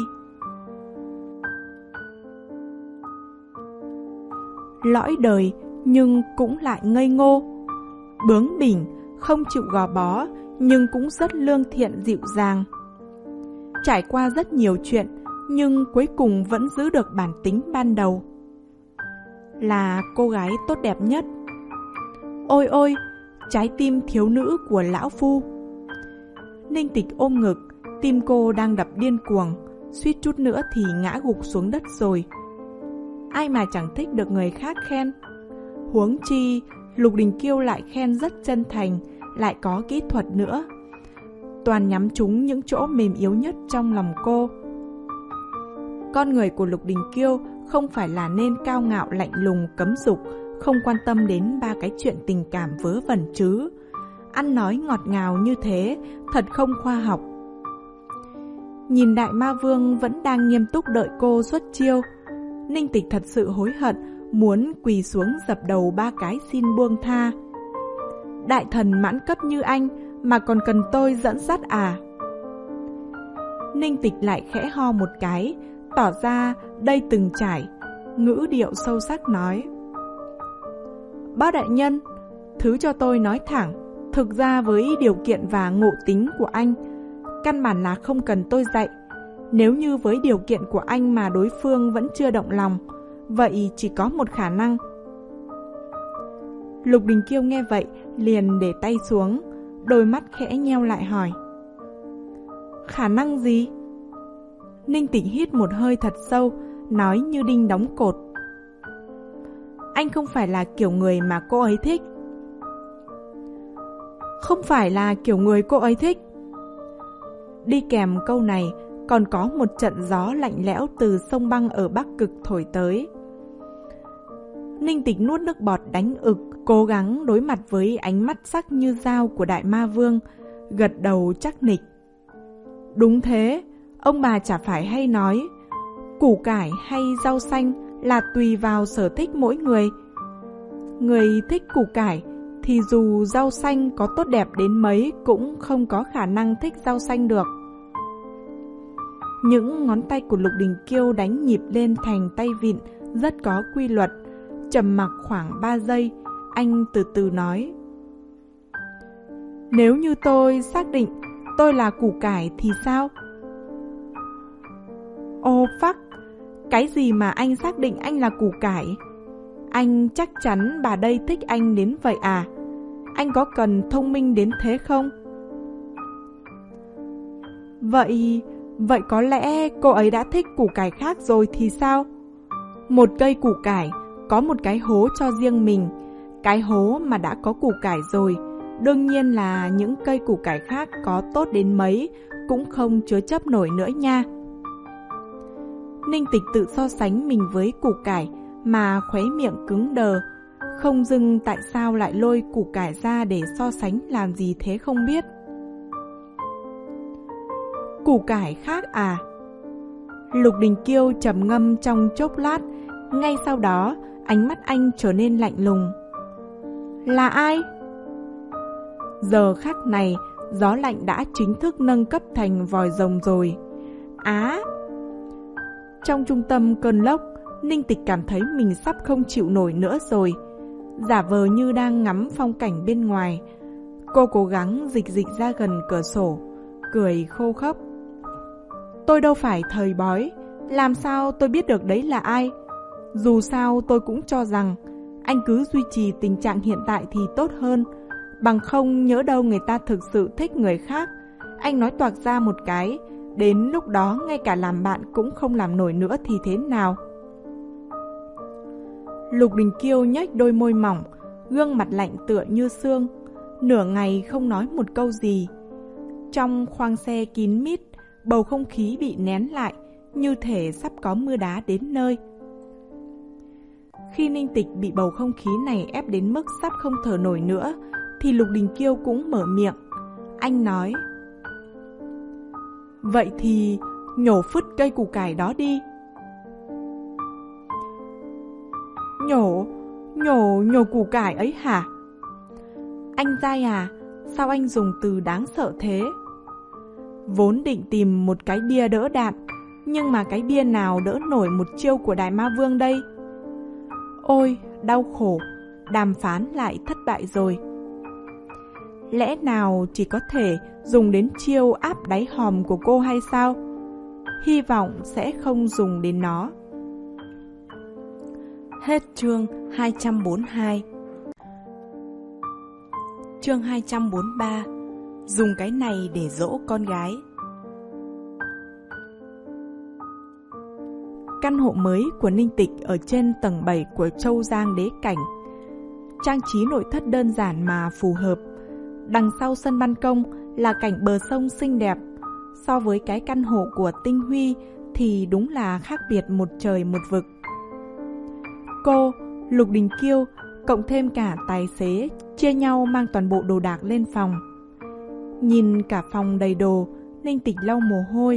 Lõi đời nhưng cũng lại ngây ngô, bướng bỉnh, không chịu gò bó, nhưng cũng rất lương thiện dịu dàng. Trải qua rất nhiều chuyện, nhưng cuối cùng vẫn giữ được bản tính ban đầu. Là cô gái tốt đẹp nhất. Ôi ôi, trái tim thiếu nữ của lão phu. Ninh Tịch ôm ngực, tim cô đang đập điên cuồng, suýt chút nữa thì ngã gục xuống đất rồi. Ai mà chẳng thích được người khác khen. Huống chi, Lục Đình Kiêu lại khen rất chân thành, lại có kỹ thuật nữa. Toàn nhắm trúng những chỗ mềm yếu nhất trong lòng cô. Con người của Lục Đình Kiêu không phải là nên cao ngạo lạnh lùng cấm dục, không quan tâm đến ba cái chuyện tình cảm vớ vẩn chứ. Ăn nói ngọt ngào như thế, thật không khoa học. Nhìn Đại Ma Vương vẫn đang nghiêm túc đợi cô xuất chiêu, Ninh Tịch thật sự hối hận, muốn quỳ xuống dập đầu ba cái xin buông tha. Đại thần mãn cấp như anh mà còn cần tôi dẫn dắt à? Ninh Tịch lại khẽ ho một cái, tỏ ra đây từng trải, ngữ điệu sâu sắc nói: Bác đại nhân, thứ cho tôi nói thẳng, thực ra với điều kiện và ngộ tính của anh, căn bản là không cần tôi dạy. Nếu như với điều kiện của anh mà đối phương vẫn chưa động lòng, vậy chỉ có một khả năng. Lục Đình Kiêu nghe vậy, liền để tay xuống, đôi mắt khẽ nheo lại hỏi: Khả năng gì? Ninh Tịch hít một hơi thật sâu, nói như đinh đóng cột: Anh không phải là kiểu người mà cô ấy thích. Không phải là kiểu người cô ấy thích. Đi kèm câu này, còn có một trận gió lạnh lẽo từ sông băng ở Bắc Cực thổi tới. Ninh Tịch nuốt nước bọt đánh ực, cố gắng đối mặt với ánh mắt sắc như dao của Đại Ma Vương, gật đầu chắc nịch. Đúng thế, ông bà chả phải hay nói, củ cải hay rau xanh là tùy vào sở thích mỗi người. Người thích củ cải thì dù rau xanh có tốt đẹp đến mấy cũng không có khả năng thích rau xanh được. Những ngón tay của Lục Đình Kiêu đánh nhịp lên thành tay vịn rất có quy luật. Trầm mặc khoảng ba giây, anh từ từ nói: Nếu như tôi xác định tôi là củ cải thì sao? Ô phắc, cái gì mà anh xác định anh là củ cải? Anh chắc chắn bà đây thích anh đến vậy à? Anh có cần thông minh đến thế không? Vậy, vậy có lẽ cô ấy đã thích củ cải khác rồi thì sao? Một cây củ cải có một cái hố cho riêng mình. Cái hố mà đã có củ cải rồi, đương nhiên là những cây củ cải khác có tốt đến mấy cũng không chứa chấp nổi nữa nha. Ninh Tịch tự so sánh mình với củ cải mà khóe miệng cứng đờ, Không dưng tại sao lại lôi củ cải ra để so sánh làm gì thế không biết. Củ cải khác à? Lục Đình Kiêu trầm ngâm trong chốc lát, ngay sau đó ánh mắt anh trở nên lạnh lùng. Là ai? Giờ khắc này, gió lạnh đã chính thức nâng cấp thành vòi rồng rồi. Á! Trong trung tâm cơn lốc, Ninh Tịch cảm thấy mình sắp không chịu nổi nữa rồi. Giả vờ như đang ngắm phong cảnh bên ngoài, cô cố gắng dịch dịch ra gần cửa sổ, cười khô khốc. Tôi đâu phải thời bói, làm sao tôi biết được đấy là ai? Dù sao tôi cũng cho rằng anh cứ duy trì tình trạng hiện tại thì tốt hơn. Bằng không nhỡ đâu người ta thực sự thích người khác, anh nói toạc ra một cái, đến lúc đó ngay cả làm bạn cũng không làm nổi nữa thì thế nào? Lục Đình Kiêu nhếch đôi môi mỏng, gương mặt lạnh tựa như xương, nửa ngày không nói một câu gì. Trong khoang xe kín mít, bầu không khí bị nén lại, như thể sắp có mưa đá đến nơi. Khi Ninh Tịch bị bầu không khí này ép đến mức sắp không thở nổi nữa, thì Lục Đình Kiêu cũng mở miệng. Anh nói: Vậy thì nhổ phứt cây củ cải đó đi. Nhổ, nhổ, nhổ củ cải ấy hả? Anh dai à, sao anh dùng từ đáng sợ thế? Vốn định tìm một cái bia đỡ đạn, nhưng mà cái bia nào đỡ nổi một chiêu của Đại Ma Vương đây? Ôi, đau khổ, đàm phán lại thất bại rồi. Lẽ nào chỉ có thể dùng đến chiêu áp đáy hòm của cô hay sao? Hy vọng sẽ không dùng đến nó. Hết chương hai trăm bốn mươi hai. Chương hai trăm bốn mươi ba. Dùng cái này để dỗ con gái. Căn hộ mới của Ninh Tịch ở trên tầng bảy của Châu Giang Đế Cảnh. Trang trí nội thất đơn giản mà phù hợp. Đằng sau sân ban công là cảnh bờ sông xinh đẹp. So với cái căn hộ của Tinh Huy thì đúng là khác biệt một trời một vực. Cô, Lục Đình Kiêu, cộng thêm cả tài xế, chia nhau mang toàn bộ đồ đạc lên phòng. Nhìn cả phòng đầy đồ, Ninh Tịch lau mồ hôi.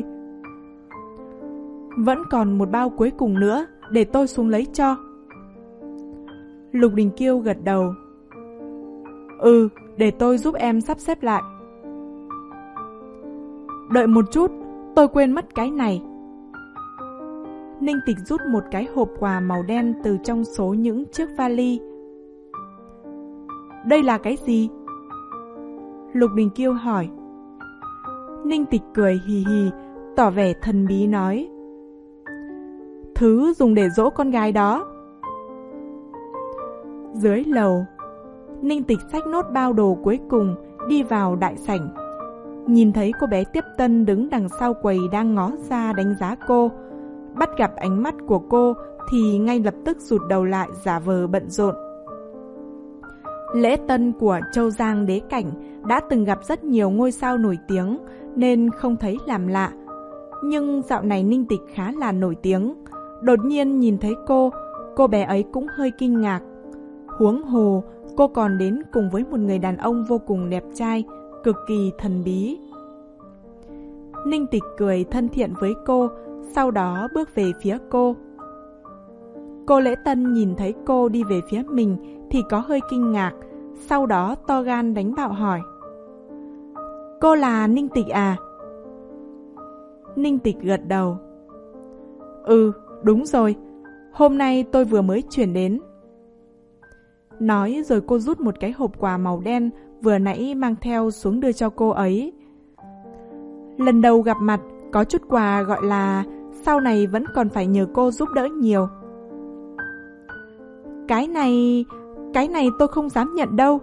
Vẫn còn một bao cuối cùng nữa, để tôi xuống lấy cho. Lục Đình Kiêu gật đầu. Ừ, để tôi giúp em sắp xếp lại. Đợi một chút, tôi quên mất cái này. Ninh Tịch rút một cái hộp quà màu đen từ trong số những chiếc vali. Đây là cái gì? Lục Đình Kiêu hỏi. Ninh Tịch cười hì hì, tỏ vẻ thần bí nói. Thứ dùng để dỗ con gái đó. Dưới lầu, Ninh Tịch xách nốt bao đồ cuối cùng, đi vào đại sảnh. Nhìn thấy cô bé tiếp tân đứng đằng sau quầy đang ngó ra đánh giá cô. Bắt gặp ánh mắt của cô thì ngay lập tức rụt đầu lại, giả vờ bận rộn. Lễ tân của Châu Giang Đế Cảnh đã từng gặp rất nhiều ngôi sao nổi tiếng nên không thấy làm lạ. Nhưng dạo này Ninh Tịch khá là nổi tiếng. Đột nhiên nhìn thấy cô, cô bé ấy cũng hơi kinh ngạc. Huống hồ, cô còn đến cùng với một người đàn ông vô cùng đẹp trai, cực kỳ thần bí. Ninh Tịch cười thân thiện với cô, sau đó bước về phía cô. Cô lễ tân nhìn thấy cô đi về phía mình thì có hơi kinh ngạc, sau đó to gan đánh bạo hỏi. Cô là Ninh Tịch à? Ninh Tịch gật đầu. Ừ, đúng rồi, hôm nay tôi vừa mới chuyển đến. Nói rồi cô rút một cái hộp quà màu đen vừa nãy mang theo xuống đưa cho cô ấy. Lần đầu gặp mặt, có chút quà gọi là sau này vẫn còn phải nhờ cô giúp đỡ nhiều. Cái này, cái này tôi không dám nhận đâu.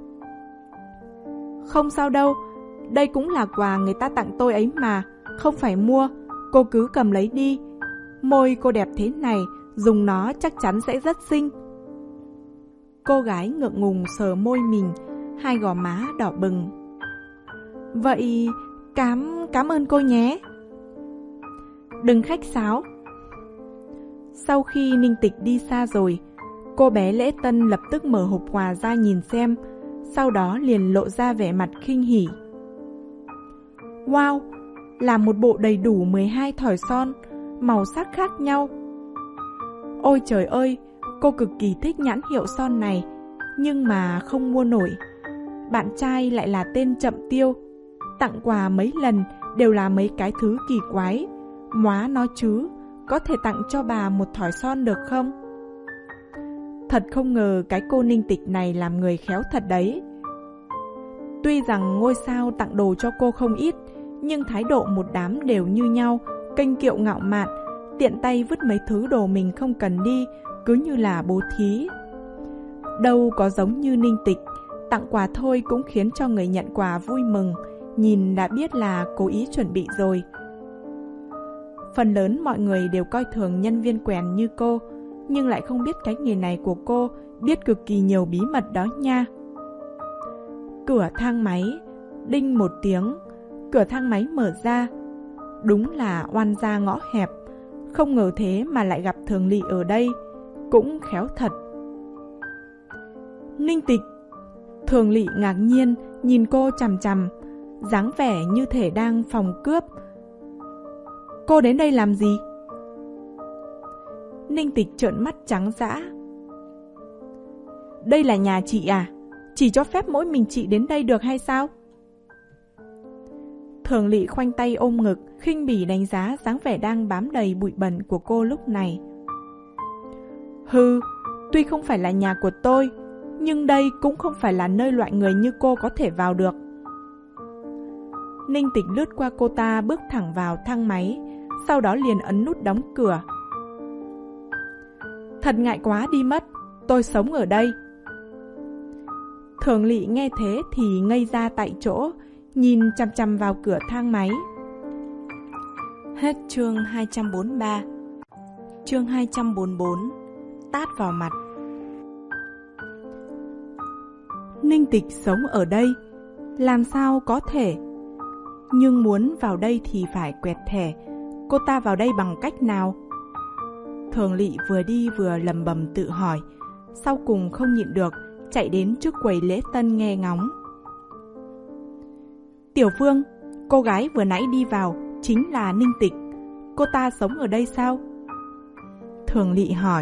Không sao đâu, đây cũng là quà người ta tặng tôi ấy mà, không phải mua, cô cứ cầm lấy đi. Môi cô đẹp thế này, dùng nó chắc chắn sẽ rất xinh. Cô gái ngượng ngùng sờ môi mình, hai gò má đỏ bừng. Vậy, cám, cám ơn cô nhé. Đừng khách sáo. Sau khi Ninh Tịch đi xa rồi, Cô bé Lễ Tân lập tức mở hộp quà ra nhìn xem, sau đó liền lộ ra vẻ mặt khinh hỉ. Wow, là một bộ đầy đủ mười hai thỏi son, màu sắc khác nhau. Ôi trời ơi, cô cực kỳ thích nhãn hiệu son này, nhưng mà không mua nổi. Bạn trai lại là tên Chậm Tiêu, tặng quà mấy lần đều là mấy cái thứ kỳ quái. Móa nó chứ, có thể tặng cho bà một thỏi son được không? Thật không ngờ cái cô Ninh Tịch này làm người khéo thật đấy. Tuy rằng ngôi sao tặng đồ cho cô không ít, nhưng thái độ một đám đều như nhau, kênh kiệu ngạo mạn, tiện tay vứt mấy thứ đồ mình không cần đi, cứ như là bố thí. Đâu có giống như Ninh Tịch, tặng quà thôi cũng khiến cho người nhận quà vui mừng, nhìn đã biết là cố ý chuẩn bị rồi. Phần lớn mọi người đều coi thường nhân viên quèn như cô, nhưng lại không biết cái nghề này của cô biết cực kỳ nhiều bí mật đó nha. Cửa thang máy, đinh một tiếng, cửa thang máy mở ra. Đúng là oan gia ngõ hẹp, không ngờ thế mà lại gặp Thường Lỵ ở đây, cũng khéo thật. Ninh Tịch. Thường Lỵ ngạc nhiên nhìn cô chằm chằm, dáng vẻ như thể đang phòng cướp. Cô đến đây làm gì? Ninh Tịch trợn mắt trắng dã. Đây là nhà chị à? Chỉ cho phép mỗi mình chị đến đây được hay sao? Thường Lỵ khoanh tay ôm ngực, khinh bỉ đánh giá dáng vẻ đang bám đầy bụi bẩn của cô lúc này. Hừ, tuy không phải là nhà của tôi, nhưng đây cũng không phải là nơi loại người như cô có thể vào được. Ninh Tịch lướt qua cô ta, bước thẳng vào thang máy, sau đó liền ấn nút đóng cửa. Thật ngại quá đi mất, tôi sống ở đây. Thường Lỵ nghe thế thì ngây ra tại chỗ, nhìn chằm chằm vào cửa thang máy. Hết chương hai trăm bốn mươi ba. Chương hai trăm bốn mươi bốn. Tát vào mặt. Ninh Tịch sống ở đây, làm sao có thể? Nhưng muốn vào đây thì phải quẹt thẻ. Cô ta vào đây bằng cách nào? Thường Lỵ vừa đi vừa lầm bầm tự hỏi, sau cùng không nhịn được, chạy đến trước quầy lễ tân nghe ngóng. Tiểu Phương, cô gái vừa nãy đi vào chính là Ninh Tịch. Cô ta sống ở đây sao? Thường Lỵ hỏi.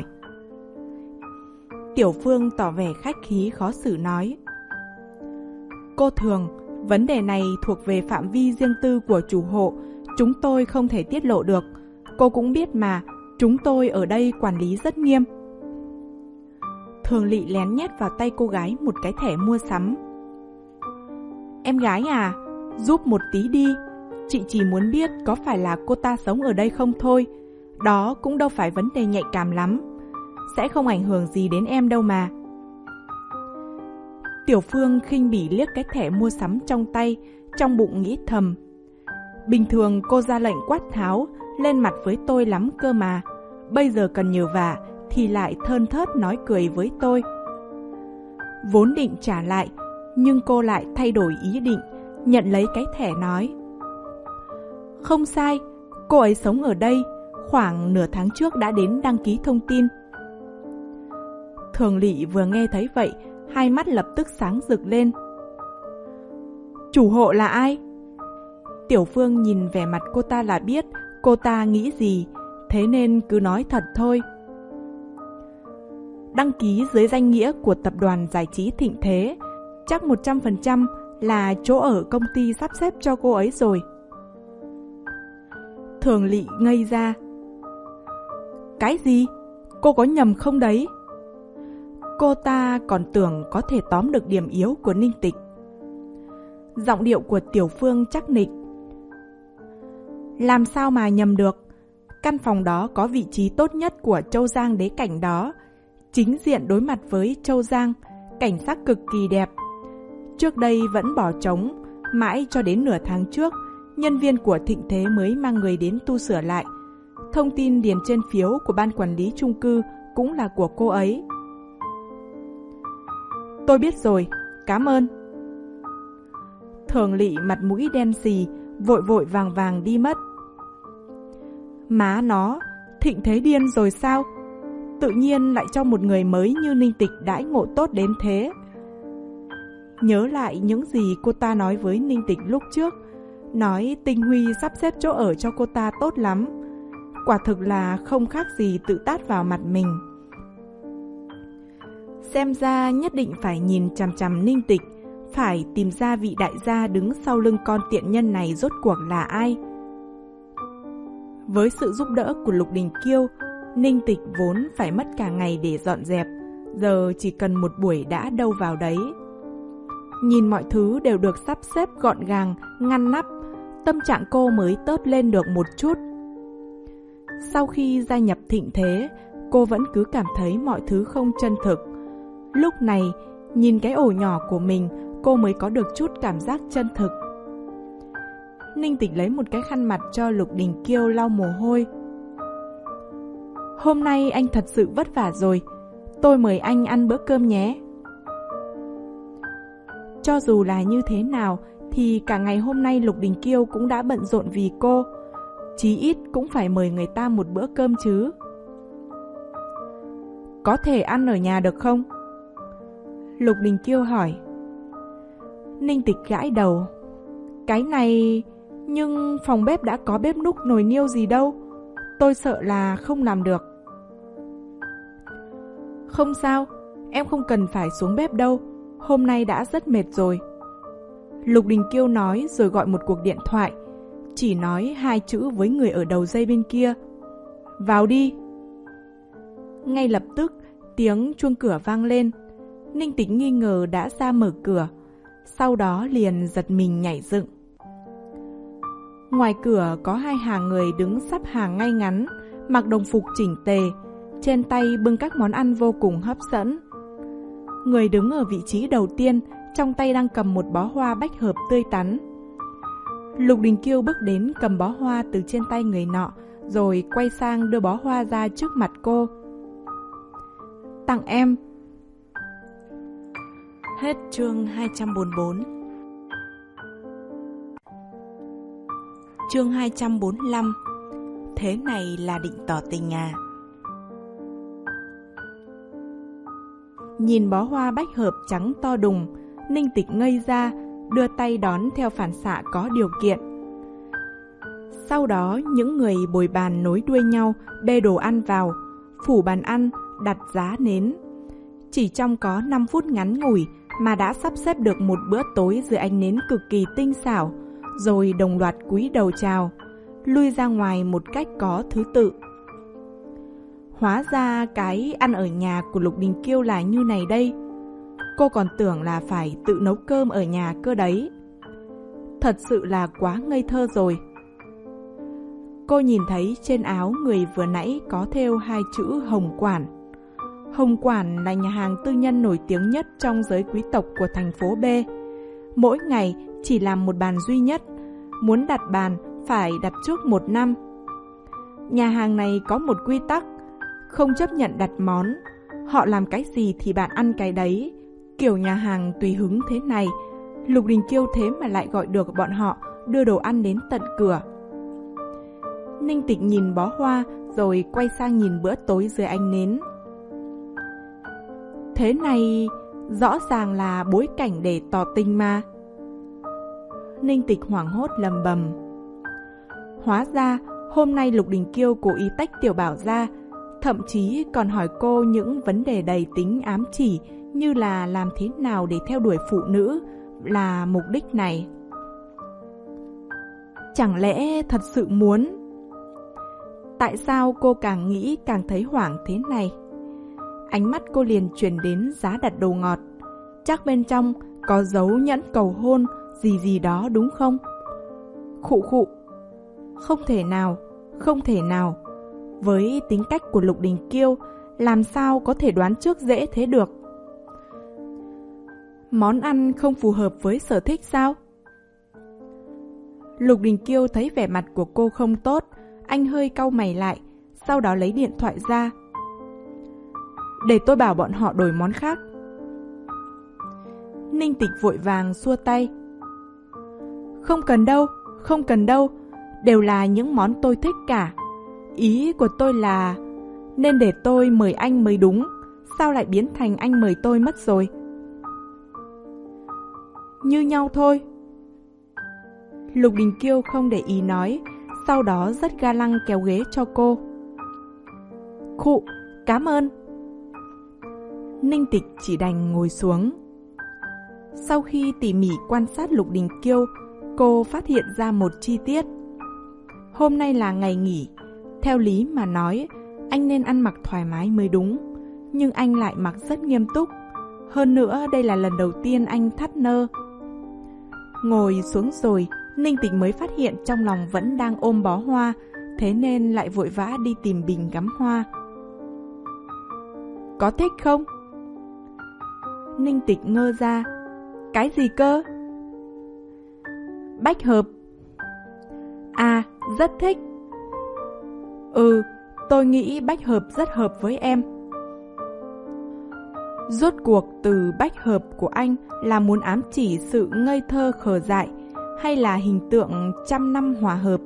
Tiểu Phương tỏ vẻ khách khí khó xử nói. Cô Thường, vấn đề này thuộc về phạm vi riêng tư của chủ hộ, chúng tôi không thể tiết lộ được. Cô cũng biết mà, chúng tôi ở đây quản lý rất nghiêm. Thường Lỵ lén nhét vào tay cô gái một cái thẻ mua sắm. Em gái à, giúp một tí đi. Chị chỉ muốn biết có phải là cô ta sống ở đây không thôi. Đó cũng đâu phải vấn đề nhạy cảm lắm, sẽ không ảnh hưởng gì đến em đâu mà. Tiểu Phương khinh bỉ liếc cái thẻ mua sắm trong tay, trong bụng nghĩ thầm. Bình thường cô ra lệnh quát tháo, lên mặt với tôi lắm cơ mà. Bây giờ cần nhờ vả thì lại thơn thớt nói cười với tôi. Vốn định trả lại, nhưng cô lại thay đổi ý định, nhận lấy cái thẻ nói. Không sai, cô ấy sống ở đây, khoảng nửa tháng trước đã đến đăng ký thông tin. Thường Lỵ vừa nghe thấy vậy, hai mắt lập tức sáng rực lên. Chủ hộ là ai? Tiểu Phương nhìn vẻ mặt cô ta là biết cô ta nghĩ gì, thế nên cứ nói thật thôi. Đăng ký dưới danh nghĩa của tập đoàn giải trí Thịnh Thế, chắc một trăm phần trăm là chỗ ở công ty sắp xếp cho cô ấy rồi. Thường Lỵ ngây ra. Cái gì? Cô có nhầm không đấy? Cô ta còn tưởng có thể tóm được điểm yếu của Ninh Tịch. Giọng điệu của Tiểu Phương chắc nịch. Làm sao mà nhầm được? Căn phòng đó có vị trí tốt nhất của Châu Giang đế cảnh đó, chính diện đối mặt với Châu Giang, cảnh sắc cực kỳ đẹp. Trước đây vẫn bỏ trống, mãi cho đến nửa tháng trước, nhân viên của Thịnh Thế mới mang người đến tu sửa lại. Thông tin điền trên phiếu của ban quản lý chung cư cũng là của cô ấy. Tôi biết rồi, cảm ơn. Thường Lỵ mặt mũi đen xì, vội vội vàng vàng đi mất. Má nó, Thịnh Thế điên rồi sao? tự nhiên lại cho một người mới như Ninh Tịch đãi ngộ tốt đến thế. Nhớ lại những gì cô ta nói với Ninh Tịch lúc trước, nói Tinh Huy sắp xếp chỗ ở cho cô ta tốt lắm, quả thực là không khác gì tự tát vào mặt mình. Xem ra nhất định phải nhìn chằm chằm Ninh Tịch, phải tìm ra vị đại gia đứng sau lưng con tiện nhân này rốt cuộc là ai. Với sự giúp đỡ của Lục Đình Kiêu, Ninh Tịch vốn phải mất cả ngày để dọn dẹp, giờ chỉ cần một buổi đã đâu vào đấy. Nhìn mọi thứ đều được sắp xếp gọn gàng, ngăn nắp, tâm trạng cô mới tớt lên được một chút. Sau khi gia nhập thịnh thế, cô vẫn cứ cảm thấy mọi thứ không chân thực. Lúc này, nhìn cái ổ nhỏ của mình, cô mới có được chút cảm giác chân thực. Ninh Tịch lấy một cái khăn mặt cho Lục Đình Kiêu lau mồ hôi. Hôm nay anh thật sự vất vả rồi, tôi mời anh ăn bữa cơm nhé. Cho dù là như thế nào, thì cả ngày hôm nay Lục Đình Kiêu cũng đã bận rộn vì cô, chí ít cũng phải mời người ta một bữa cơm chứ. Có thể ăn ở nhà được không? Lục Đình Kiêu hỏi. Ninh Tịch gãi đầu. Cái này... nhưng phòng bếp đã có bếp núc nồi niêu gì đâu, tôi sợ là không làm được. Không sao, em không cần phải xuống bếp đâu, hôm nay đã rất mệt rồi. Lục Đình Kiêu nói rồi gọi một cuộc điện thoại, chỉ nói hai chữ với người ở đầu dây bên kia. Vào đi. Ngay lập tức, tiếng chuông cửa vang lên. Ninh Tịch nghi ngờ đã ra mở cửa, sau đó liền giật mình nhảy dựng. Ngoài cửa có hai hàng người đứng sắp hàng ngay ngắn, mặc đồng phục chỉnh tề, trên tay bưng các món ăn vô cùng hấp dẫn. Người đứng ở vị trí đầu tiên, trong tay đang cầm một bó hoa bách hợp tươi tắn. Lục Đình Kiêu bước đến cầm bó hoa từ trên tay người nọ, rồi quay sang đưa bó hoa ra trước mặt cô. Tặng em. Hết chương hai trăm bốn mươi bốn. Chương hai trăm bốn mươi lăm. Thế này là định tỏ tình à? Nhìn bó hoa bách hợp trắng to đùng, Ninh Tịch ngây ra, đưa tay đón theo phản xạ có điều kiện. Sau đó những người bồi bàn nối đuôi nhau bê đồ ăn vào, phủ bàn ăn, đặt giá nến. Chỉ trong có năm phút ngắn ngủi mà đã sắp xếp được một bữa tối dưới ánh nến cực kỳ tinh xảo, rồi đồng loạt cúi đầu chào, lui ra ngoài một cách có thứ tự. Hóa ra cái ăn ở nhà của Lục Đình Kiêu là như này đây. Cô còn tưởng là phải tự nấu cơm ở nhà cơ đấy. Thật sự là quá ngây thơ rồi. Cô nhìn thấy trên áo người vừa nãy có thêu hai chữ Hồng Quản. Hồng Quản là nhà hàng tư nhân nổi tiếng nhất trong giới quý tộc của thành phố B. Mỗi ngày chỉ làm một bàn duy nhất, muốn đặt bàn phải đặt trước một năm. Nhà hàng này có một quy tắc, không chấp nhận đặt món. Họ làm cái gì thì bạn ăn cái đấy, kiểu nhà hàng tùy hứng thế này. Lục Đình Kiêu thế mà lại gọi được bọn họ đưa đồ ăn đến tận cửa. Ninh Tịch nhìn bó hoa rồi quay sang nhìn bữa tối dưới ánh nến. Thế này rõ ràng là bối cảnh để tỏ tình mà. Ninh Tịch hoảng hốt lầm bầm. Hóa ra hôm nay Lục Đình Kiêu cố ý tách Tiểu Bảo ra, thậm chí còn hỏi cô những vấn đề đầy tính ám chỉ, như là làm thế nào để theo đuổi phụ nữ, là mục đích này. Chẳng lẽ thật sự muốn? Tại sao cô càng nghĩ càng thấy hoảng thế này? Ánh mắt cô liền chuyển đến giá đặt đồ ngọt. Chắc bên trong có dấu nhẫn cầu hôn gì gì đó đúng không? Khụ khụ. Không thể nào, không thể nào. Với tính cách của Lục Đình Kiêu, làm sao có thể đoán trước dễ thế được? Món ăn không phù hợp với sở thích sao? Lục Đình Kiêu thấy vẻ mặt của cô không tốt, anh hơi cau mày lại, sau đó lấy điện thoại ra. Để tôi bảo bọn họ đổi món khác. Ninh Tịch vội vàng xua tay. Không cần đâu, không cần đâu, đều là những món tôi thích cả. Ý của tôi là nên để tôi mời anh mới đúng. Sao lại biến thành anh mời tôi mất rồi? Như nhau thôi. Lục Đình Kiêu không để ý nói, sau đó rất ga lăng kéo ghế cho cô. Khụ, cảm ơn. Ninh Tịch chỉ đành ngồi xuống. Sau khi tỉ mỉ quan sát Lục Đình Kiêu, cô phát hiện ra một chi tiết. Hôm nay là ngày nghỉ, theo lý mà nói, anh nên ăn mặc thoải mái mới đúng, nhưng anh lại mặc rất nghiêm túc. Hơn nữa, đây là lần đầu tiên anh thắt nơ. Ngồi xuống rồi, Ninh Tịch mới phát hiện trong lòng vẫn đang ôm bó hoa, thế nên lại vội vã đi tìm bình gắm hoa. Có thích không? Ninh Tịch ngơ ra. Cái gì cơ? Bách hợp. À, rất thích. Ừ, tôi nghĩ bách hợp rất hợp với em. Rốt cuộc từ bách hợp của anh là muốn ám chỉ sự ngây thơ khờ dại hay là hình tượng trăm năm hòa hợp?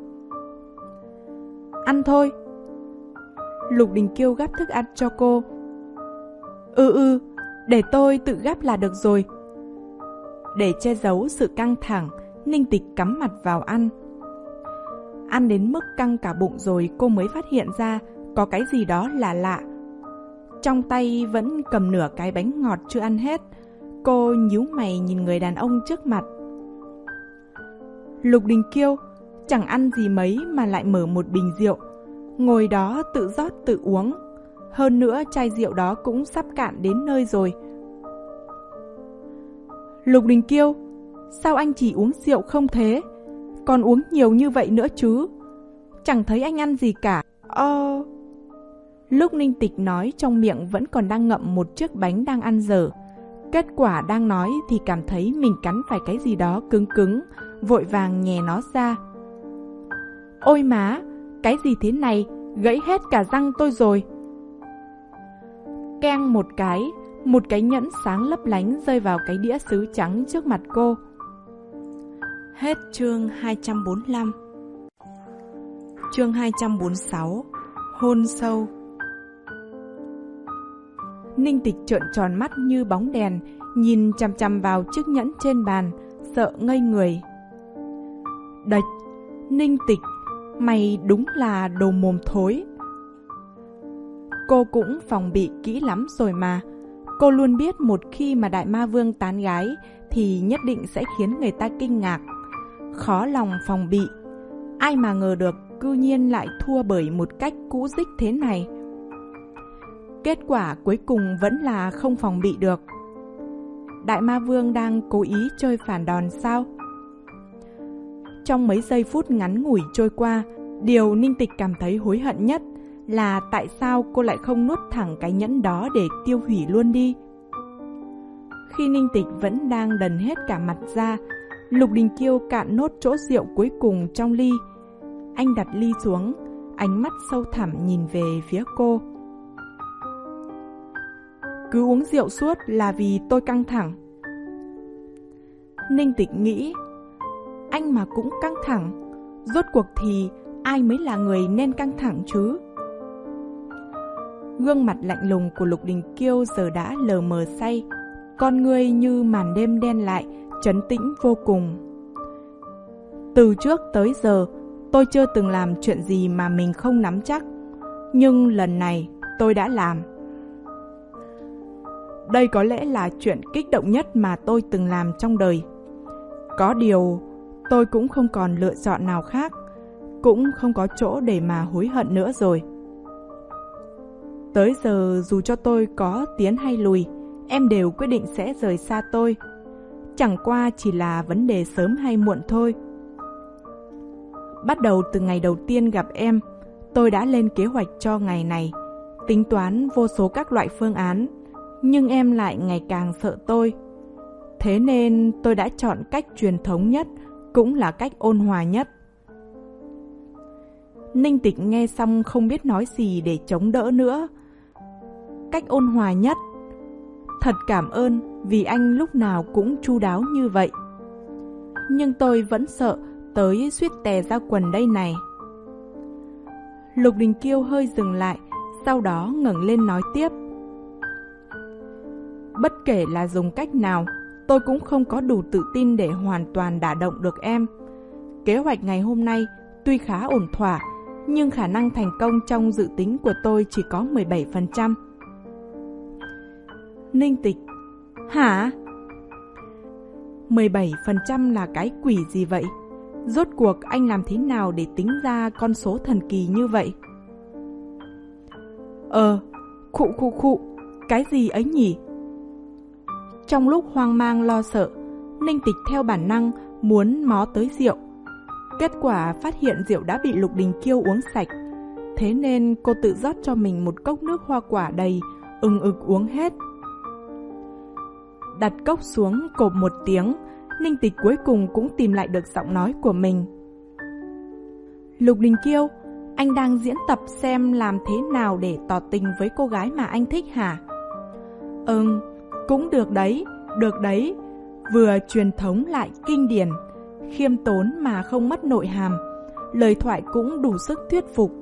Ăn thôi. Lục Đình Kiêu gắp thức ăn cho cô. Ừ ừ, để tôi tự gắp là được rồi. Để che giấu sự căng thẳng, Ninh Tịch cắm mặt vào ăn. Ăn đến mức căng cả bụng rồi cô mới phát hiện ra có cái gì đó là lạ. Trong tay vẫn cầm nửa cái bánh ngọt chưa ăn hết. Cô nhíu mày nhìn người đàn ông trước mặt. Lục Đình Kiêu chẳng ăn gì mấy mà lại mở một bình rượu, ngồi đó tự rót tự uống. Hơn nữa chai rượu đó cũng sắp cạn đến nơi rồi. Lục Đình Kiêu, sao anh chỉ uống rượu không thế? Còn uống nhiều như vậy nữa chứ? Chẳng thấy anh ăn gì cả. Ơ... Lúc Ninh Tịch nói, trong miệng vẫn còn đang ngậm một chiếc bánh đang ăn dở. Kết quả đang nói thì cảm thấy mình cắn phải cái gì đó cứng cứng, vội vàng nhè nó ra. Ôi má, cái gì thế này? Gãy hết cả răng tôi rồi. Keng một cái, một cái nhẫn sáng lấp lánh rơi vào cái đĩa sứ trắng trước mặt cô. Hết chương hai trăm bốn mươi lăm. Chương hai trăm bốn mươi sáu. Hôn sâu. Ninh Tịch trợn tròn mắt như bóng đèn, nhìn chằm chằm vào chiếc nhẫn trên bàn, sợ ngây người. Đệch, Ninh Tịch, mày đúng là đồ mồm thối. Cô cũng phòng bị kỹ lắm rồi mà. Cô luôn biết một khi mà Đại Ma Vương tán gái thì nhất định sẽ khiến người ta kinh ngạc. Khó lòng phòng bị. Ai mà ngờ được cư nhiên lại thua bởi một cách cũ dích thế này. Kết quả cuối cùng vẫn là không phòng bị được. Đại Ma Vương đang cố ý chơi phản đòn sao? Trong mấy giây phút ngắn ngủi trôi qua, điều Ninh Tịch cảm thấy hối hận nhất là tại sao cô lại không nuốt thẳng cái nhẫn đó để tiêu hủy luôn đi. Khi Ninh Tịch vẫn đang đần hết cả mặt ra, Lục Đình Kiêu cạn nốt chỗ rượu cuối cùng trong ly. Anh đặt ly xuống, ánh mắt sâu thẳm nhìn về phía cô. Cứ uống rượu suốt là vì tôi căng thẳng. Ninh Tịch nghĩ, anh mà cũng căng thẳng, rốt cuộc thì ai mới là người nên căng thẳng chứ? Gương mặt lạnh lùng của Lục Đình Kiêu giờ đã lờ mờ say, con ngươi như màn đêm đen lại, trấn tĩnh vô cùng. Từ trước tới giờ, tôi chưa từng làm chuyện gì mà mình không nắm chắc, nhưng lần này tôi đã làm. Đây có lẽ là chuyện kích động nhất mà tôi từng làm trong đời. Có điều, tôi cũng không còn lựa chọn nào khác, cũng không có chỗ để mà hối hận nữa rồi. Tới giờ dù cho tôi có tiến hay lùi, em đều quyết định sẽ rời xa tôi. Chẳng qua chỉ là vấn đề sớm hay muộn thôi. Bắt đầu từ ngày đầu tiên gặp em, tôi đã lên kế hoạch cho ngày này, tính toán vô số các loại phương án, nhưng em lại ngày càng sợ tôi. Thế nên tôi đã chọn cách truyền thống nhất, cũng là cách ôn hòa nhất. Ninh Tịch nghe xong không biết nói gì để chống đỡ nữa. Cách ôn hòa nhất. Thật cảm ơn vì anh lúc nào cũng chu đáo như vậy. Nhưng tôi vẫn sợ tới suýt tè ra quần đây này. Lục Đình Kiêu hơi dừng lại, sau đó ngẩng lên nói tiếp. Bất kể là dùng cách nào, tôi cũng không có đủ tự tin để hoàn toàn đả động được em. Kế hoạch ngày hôm nay tuy khá ổn thỏa, nhưng khả năng thành công trong dự tính của tôi chỉ có mười bảy phần trăm. Ninh Tịch: Hả? mười bảy phần trăm là cái quỷ gì vậy? Rốt cuộc anh làm thế nào để tính ra con số thần kỳ như vậy? Ờ, khụ khụ khụ, cái gì ấy nhỉ? Trong lúc hoang mang lo sợ, Ninh Tịch theo bản năng muốn mó tới rượu. Kết quả phát hiện rượu đã bị Lục Đình Kiêu uống sạch. Thế nên cô tự rót cho mình một cốc nước hoa quả đầy, ừng ực uống hết. Đặt cốc xuống cộp một tiếng, Ninh Tịch cuối cùng cũng tìm lại được giọng nói của mình. Lục Đình Kiêu, anh đang diễn tập xem làm thế nào để tỏ tình với cô gái mà anh thích hả? Ừm, cũng được đấy, được đấy. Vừa truyền thống lại kinh điển, khiêm tốn mà không mất nội hàm, lời thoại cũng đủ sức thuyết phục.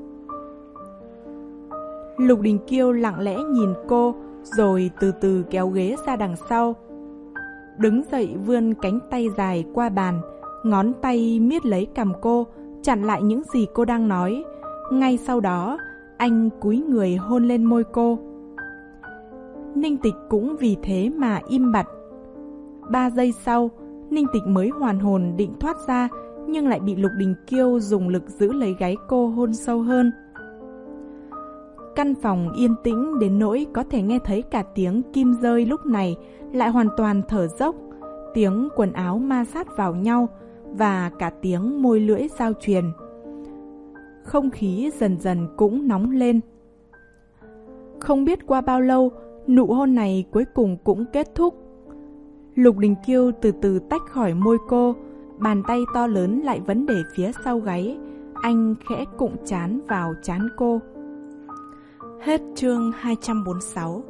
Lục Đình Kiêu lặng lẽ nhìn cô, rồi từ từ kéo ghế ra đằng sau. Đứng dậy vươn cánh tay dài qua bàn, ngón tay miết lấy cằm cô, chặn lại những gì cô đang nói. Ngay sau đó, anh cúi người hôn lên môi cô. Ninh Tịch cũng vì thế mà im bặt. Ba giây sau, Ninh Tịch mới hoàn hồn định thoát ra, nhưng lại bị Lục Đình Kiêu dùng lực giữ lấy gáy cô hôn sâu hơn. Căn phòng yên tĩnh đến nỗi có thể nghe thấy cả tiếng kim rơi lúc này lại hoàn toàn thở dốc, tiếng quần áo ma sát vào nhau và cả tiếng môi lưỡi giao truyền. Không khí dần dần cũng nóng lên. Không biết qua bao lâu, nụ hôn này cuối cùng cũng kết thúc. Lục Đình Kiêu từ từ tách khỏi môi cô, bàn tay to lớn lại vẫn để phía sau gáy. Anh khẽ cụng trán vào trán cô. Hết chương hai trăm bốn mươi sáu.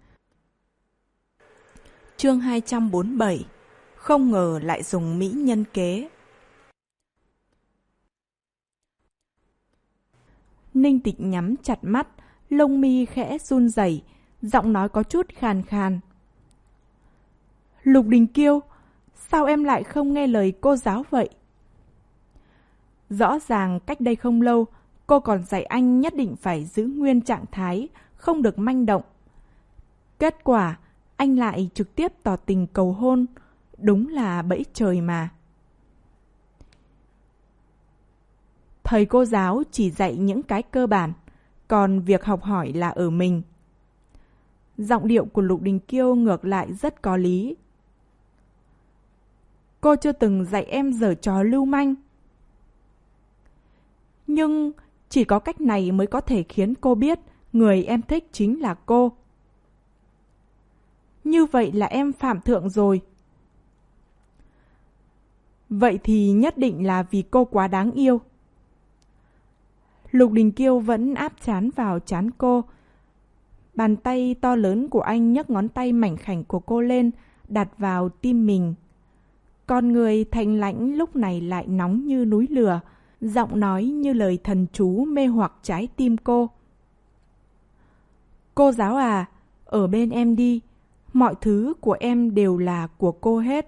Chương hai trăm bốn mươi bảy. Không ngờ lại dùng mỹ nhân kế. Ninh Tịch nhắm chặt mắt, lông mi khẽ run rẩy, giọng nói có chút khàn khàn. Lục Đình Kiêu, sao em lại không nghe lời cô giáo vậy? Rõ ràng cách đây không lâu, cô còn dạy anh nhất định phải giữ nguyên trạng thái, không được manh động. Kết quả, anh lại trực tiếp tỏ tình cầu hôn. Đúng là bẫy trời mà. Thầy cô giáo chỉ dạy những cái cơ bản, còn việc học hỏi là ở mình. Giọng điệu của Lục Đình Kiêu ngược lại rất có lý. Cô chưa từng dạy em giở trò lưu manh. Nhưng chỉ có cách này mới có thể khiến cô biết người em thích chính là cô. Như vậy là em phạm thượng rồi. Vậy thì nhất định là vì cô quá đáng yêu. Lục Đình Kiêu vẫn áp trán vào trán cô. Bàn tay to lớn của anh nhấc ngón tay mảnh khảnh của cô lên, đặt vào tim mình. Con người thanh lãnh lúc này lại nóng như núi lửa, giọng nói như lời thần chú mê hoặc trái tim cô. Cô giáo à, ở bên em đi, mọi thứ của em đều là của cô hết.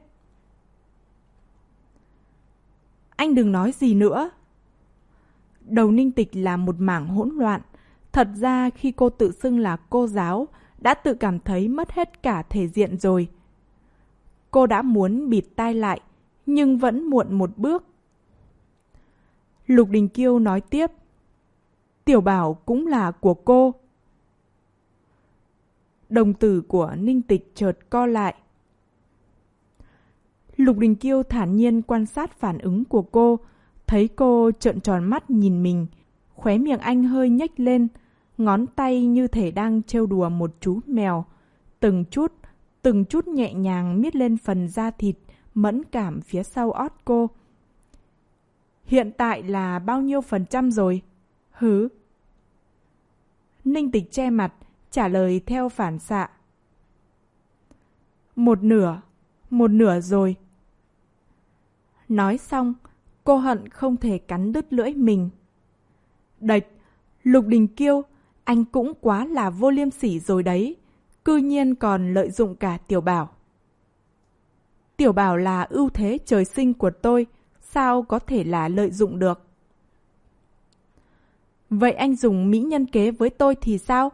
Anh đừng nói gì nữa. Đầu Ninh Tịch là một mảng hỗn loạn. Thật ra khi cô tự xưng là cô giáo, đã tự cảm thấy mất hết cả thể diện rồi. Cô đã muốn bịt tai lại, nhưng vẫn muộn một bước. Lục Đình Kiêu nói tiếp. Tiểu Bảo cũng là của cô. Đồng tử của Ninh Tịch chợt co lại. Lục Đình Kiêu thản nhiên quan sát phản ứng của cô, thấy cô trợn tròn mắt nhìn mình, khóe miệng anh hơi nhếch lên, ngón tay như thể đang trêu đùa một chú mèo, từng chút, từng chút nhẹ nhàng miết lên phần da thịt mẫn cảm phía sau ót cô. Hiện tại là bao nhiêu phần trăm rồi? Hứ? Ninh Tịch che mặt, trả lời theo phản xạ. Một nửa, một nửa rồi. Nói xong, cô hận không thể cắn đứt lưỡi mình. Đạch, Lục Đình Kiêu, Anh cũng quá là vô liêm sỉ rồi đấy, cư nhiên còn lợi dụng cả Tiểu Bảo. Tiểu Bảo là ưu thế trời sinh của tôi, sao có thể là lợi dụng được? Vậy anh dùng mỹ nhân kế với tôi thì sao?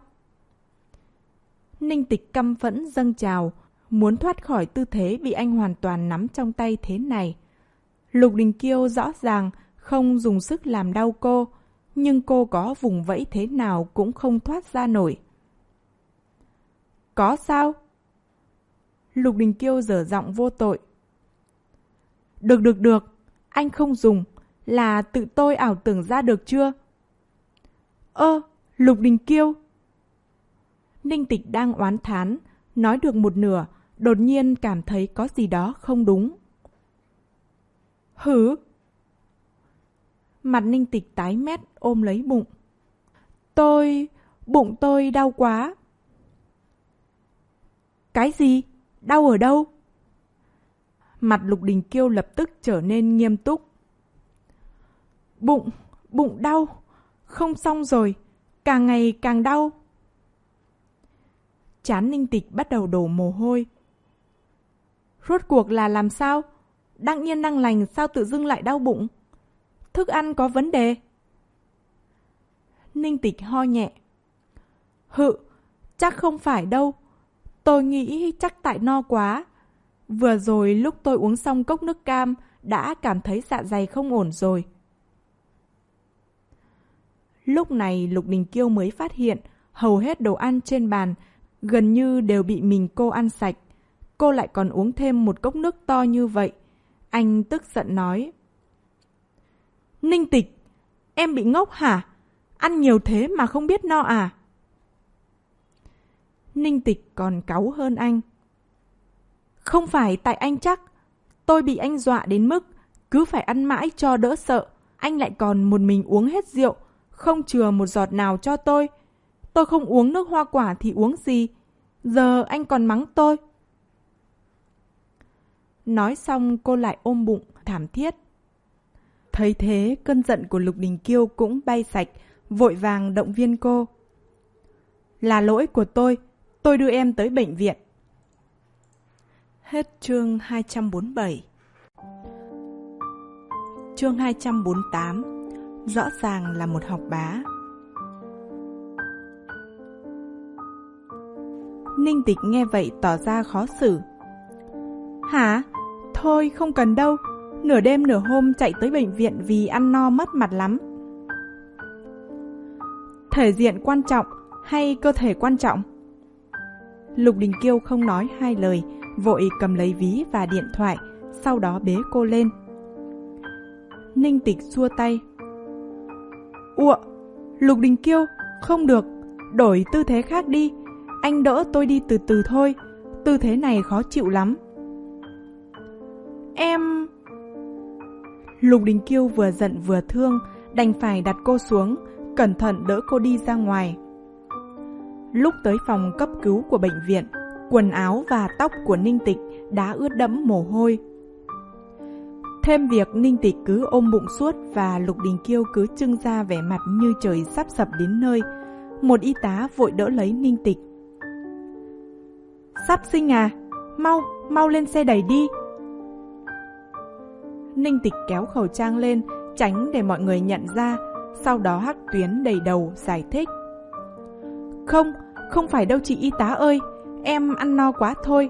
Ninh Tịch căm phẫn dâng trào, muốn thoát khỏi tư thế bị anh hoàn toàn nắm trong tay thế này. Lục Đình Kiêu rõ ràng không dùng sức làm đau cô, nhưng cô có vùng vẫy thế nào cũng không thoát ra nổi. Có sao? Lục Đình Kiêu dở giọng vô tội. Được được được, anh không dùng, là tự tôi ảo tưởng ra được chưa? Ơ, Lục Đình Kiêu! Ninh Tịch đang oán thán, nói được một nửa, đột nhiên cảm thấy có gì đó không đúng. Hử? Mặt Ninh Tịch tái mét ôm lấy bụng. Tôi... bụng tôi đau quá. Cái gì? Đau ở đâu? Mặt Lục Đình Kiêu lập tức trở nên nghiêm túc. Bụng, bụng đau. Không xong rồi, càng ngày càng đau. Trán Ninh Tịch bắt đầu đổ mồ hôi. Rốt cuộc là làm sao? Đang yên đang lành sao tự dưng lại đau bụng? Thức ăn có vấn đề? Ninh Tịch ho nhẹ. Hự, chắc không phải đâu. Tôi nghĩ chắc tại no quá. Vừa rồi lúc tôi uống xong cốc nước cam đã cảm thấy dạ dày không ổn rồi. Lúc này Lục Đình Kiêu mới phát hiện hầu hết đồ ăn trên bàn gần như đều bị mình cô ăn sạch. Cô lại còn uống thêm một cốc nước to như vậy. Anh tức giận nói. Ninh Tịch, em bị ngốc hả? Ăn nhiều thế mà không biết no à? Ninh Tịch còn cáu hơn anh. Không phải tại anh chắc. Tôi bị anh dọa đến mức cứ phải ăn mãi cho đỡ sợ. Anh lại còn một mình uống hết rượu, không chừa một giọt nào cho tôi. Tôi không uống nước hoa quả thì uống gì? Giờ anh còn mắng tôi. Nói xong cô lại ôm bụng thảm thiết. Thấy thế cơn giận của Lục Đình Kiêu cũng bay sạch, vội vàng động viên cô. Là lỗi của tôi, tôi đưa em tới bệnh viện. Hết chương hai trăm bốn mươi bảy. Chương hai trăm bốn mươi tám. Rõ ràng là một học bá. Ninh Tịch nghe vậy tỏ ra khó xử. Hả? Thôi không cần đâu. Nửa đêm nửa hôm chạy tới bệnh viện vì ăn no mất mặt lắm. Thể diện quan trọng hay cơ thể quan trọng? Lục Đình Kiêu không nói hai lời, vội cầm lấy ví và điện thoại, sau đó bế cô lên. Ninh Tịch xua tay. Ủa, Lục Đình Kiêu, không được, đổi tư thế khác đi. Anh đỡ tôi đi từ từ thôi, tư thế này khó chịu lắm. Em... Lục Đình Kiêu vừa giận vừa thương, đành phải đặt cô xuống, cẩn thận đỡ cô đi ra ngoài. Lúc tới phòng cấp cứu của bệnh viện, quần áo và tóc của Ninh Tịch đã ướt đẫm mồ hôi. Thêm việc Ninh Tịch cứ ôm bụng suốt và Lục Đình Kiêu cứ trưng ra vẻ mặt như trời sắp sập đến nơi. Một y tá vội đỡ lấy Ninh Tịch. Sắp sinh à? Mau, mau lên xe đẩy đi. Ninh Tịch kéo khẩu trang lên, tránh để mọi người nhận ra, sau đó hắc tuyến đầy đầu giải thích. Không, không phải đâu chị y tá ơi, em ăn no quá thôi.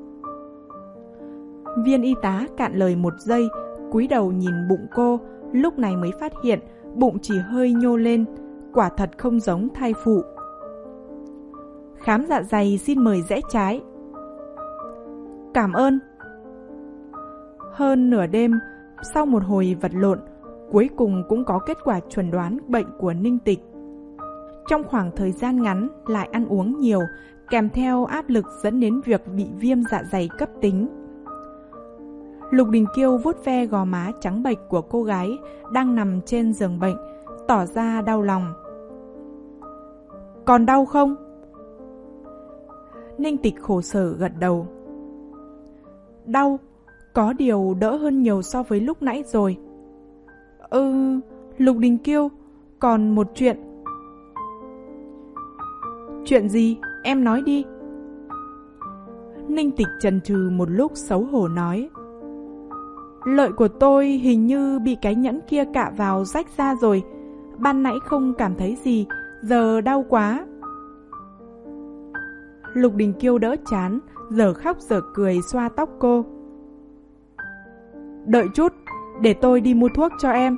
Viên y tá cạn lời một giây, cúi đầu nhìn bụng cô, lúc này mới phát hiện bụng chỉ hơi nhô lên, quả thật không giống thai phụ. Khám dạ dày xin mời rẽ trái. Cảm ơn. Hơn nửa đêm, sau một hồi vật lộn, cuối cùng cũng có kết quả chuẩn đoán bệnh của Ninh Tịch. Trong khoảng thời gian ngắn lại ăn uống nhiều, kèm theo áp lực dẫn đến việc bị viêm dạ dày cấp tính. Lục Đình Kiêu vuốt ve gò má trắng bệch của cô gái đang nằm trên giường bệnh, tỏ ra đau lòng. Còn đau không? Ninh Tịch khổ sở gật đầu. Đau, có điều đỡ hơn nhiều so với lúc nãy rồi. Ừ, Lục Đình Kiêu, còn một chuyện. Chuyện gì? Em nói đi. Ninh Tịch chần chừ một lúc xấu hổ nói. Lợi của tôi hình như bị cái nhẫn kia cạ vào rách ra rồi. Ban nãy không cảm thấy gì, giờ đau quá. Lục Đình Kiêu đỡ chán, giờ khóc giờ cười xoa tóc cô. Đợi chút, để tôi đi mua thuốc cho em.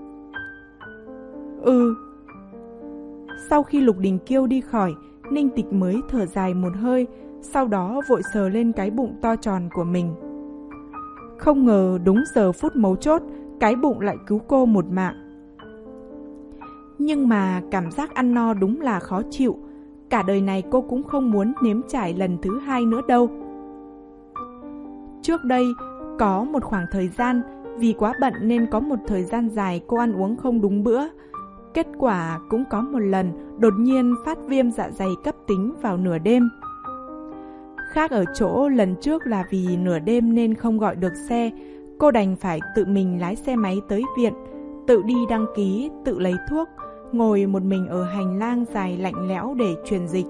Ừ. Sau khi Lục Đình Kiêu đi khỏi, Ninh Tịch mới thở dài một hơi, sau đó vội sờ lên cái bụng to tròn của mình. Không ngờ đúng giờ phút mấu chốt, cái bụng lại cứu cô một mạng. Nhưng mà cảm giác ăn no đúng là khó chịu. Cả đời này cô cũng không muốn nếm trải lần thứ hai nữa đâu. Trước đây, có một khoảng thời gian, vì quá bận nên có một thời gian dài cô ăn uống không đúng bữa. Kết quả cũng có một lần đột nhiên phát viêm dạ dày cấp tính vào nửa đêm. Khác ở chỗ lần trước là vì nửa đêm nên không gọi được xe, cô đành phải tự mình lái xe máy tới viện, tự đi đăng ký, tự lấy thuốc, ngồi một mình ở hành lang dài lạnh lẽo để truyền dịch.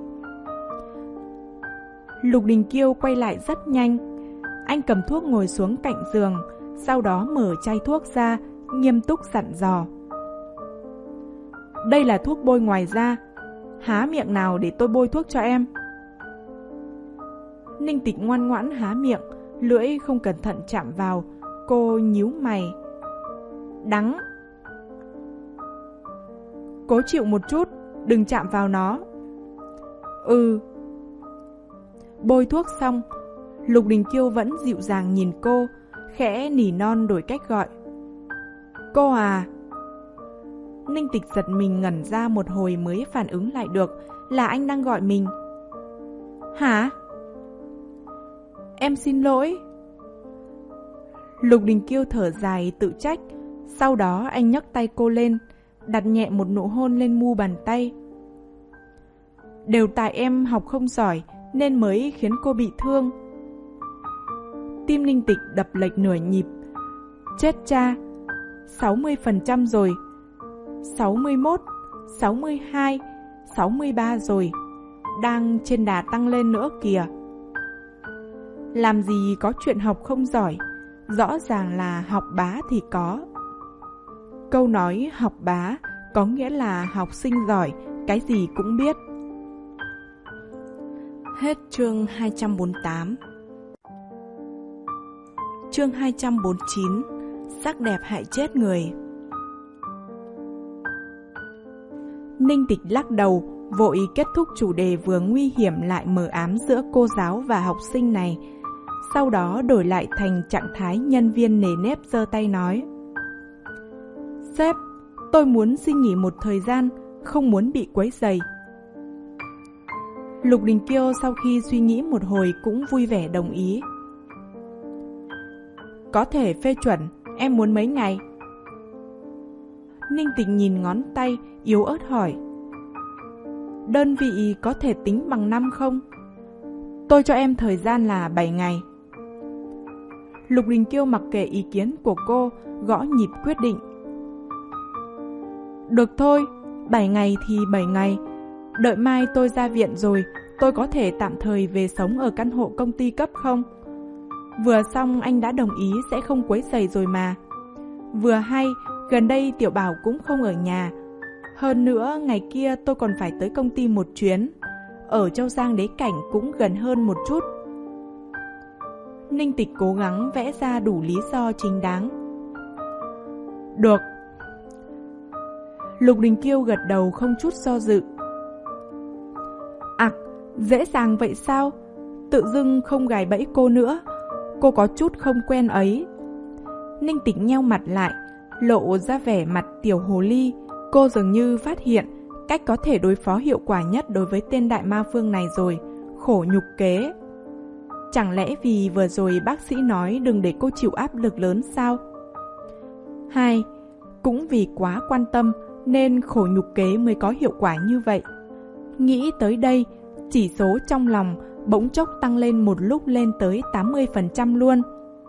Lục Đình Kiêu quay lại rất nhanh. Anh cầm thuốc ngồi xuống cạnh giường, sau đó mở chai thuốc ra, nghiêm túc dặn dò. Đây là thuốc bôi ngoài da, há miệng nào để tôi bôi thuốc cho em. Ninh Tịch ngoan ngoãn há miệng, lưỡi không cẩn thận chạm vào, cô nhíu mày. Đắng. Cố chịu một chút, đừng chạm vào nó. Ừ. Bôi thuốc xong, Lục Đình Kiêu vẫn dịu dàng nhìn cô, khẽ nỉ non đổi cách gọi. Cô à. Ninh Tịch giật mình ngẩn ra một hồi mới phản ứng lại được là anh đang gọi mình. Hả? Em xin lỗi. Lục Đình Kiêu thở dài tự trách, sau đó anh nhấc tay cô lên, đặt nhẹ một nụ hôn lên mu bàn tay. Đều tại em học không giỏi nên mới khiến cô bị thương. Tim Ninh Tịch đập lệch nửa nhịp. Chết cha, sáu mươi phần trăm rồi, sáu mươi mốt, sáu mươi hai, sáu mươi ba rồi, đang trên đà tăng lên nữa kìa. Làm gì có chuyện học không giỏi, rõ ràng là học bá thì có. Câu nói học bá có nghĩa là học sinh giỏi, cái gì cũng biết. Hết chương hai trăm bốn mươi tám. Chương hai trăm bốn mươi chín. Sắc đẹp hại chết người. Ninh Tịch lắc đầu, vội kết thúc chủ đề vừa nguy hiểm lại mờ ám giữa cô giáo và học sinh này. Sau đó đổi lại thành trạng thái nhân viên nề nếp giơ tay nói. Sếp, tôi muốn xin nghỉ một thời gian, không muốn bị quấy rầy. Lục Đình Kiêu sau khi suy nghĩ một hồi cũng vui vẻ đồng ý. Có thể phê chuẩn, em muốn mấy ngày? Ninh Tịch nhìn ngón tay, yếu ớt hỏi. Đơn vị có thể tính bằng năm không? Tôi cho em thời gian là bảy ngày. Lục Đình Kiêu mặc kệ ý kiến của cô, gõ nhịp quyết định. Được thôi, bảy ngày thì bảy ngày. Đợi mai tôi ra viện rồi, tôi có thể tạm thời về sống ở căn hộ công ty cấp không? Vừa xong anh đã đồng ý sẽ không quấy rầy rồi mà. Vừa hay, gần đây Tiểu Bảo cũng không ở nhà. Hơn nữa, ngày kia tôi còn phải tới công ty một chuyến. Ở Châu Giang Đế Cảnh cũng gần hơn một chút. Ninh Tịch cố gắng vẽ ra đủ lý do chính đáng. Được. Lục Đình Kiêu gật đầu không chút do dự. À, dễ dàng vậy sao? Tự dưng không gài bẫy cô nữa. Cô có chút không quen ấy. Ninh Tịch nheo mặt lại, lộ ra vẻ mặt tiểu hồ ly. Cô dường như phát hiện cách có thể đối phó hiệu quả nhất đối với tên đại ma vương này rồi. Khổ nhục kế. Chẳng lẽ vì vừa rồi bác sĩ nói đừng để cô chịu áp lực lớn sao? Hai, cũng vì quá quan tâm nên khổ nhục kế mới có hiệu quả như vậy. Nghĩ tới đây, chỉ số trong lòng bỗng chốc tăng lên một lúc lên tới tám mươi phần trăm luôn.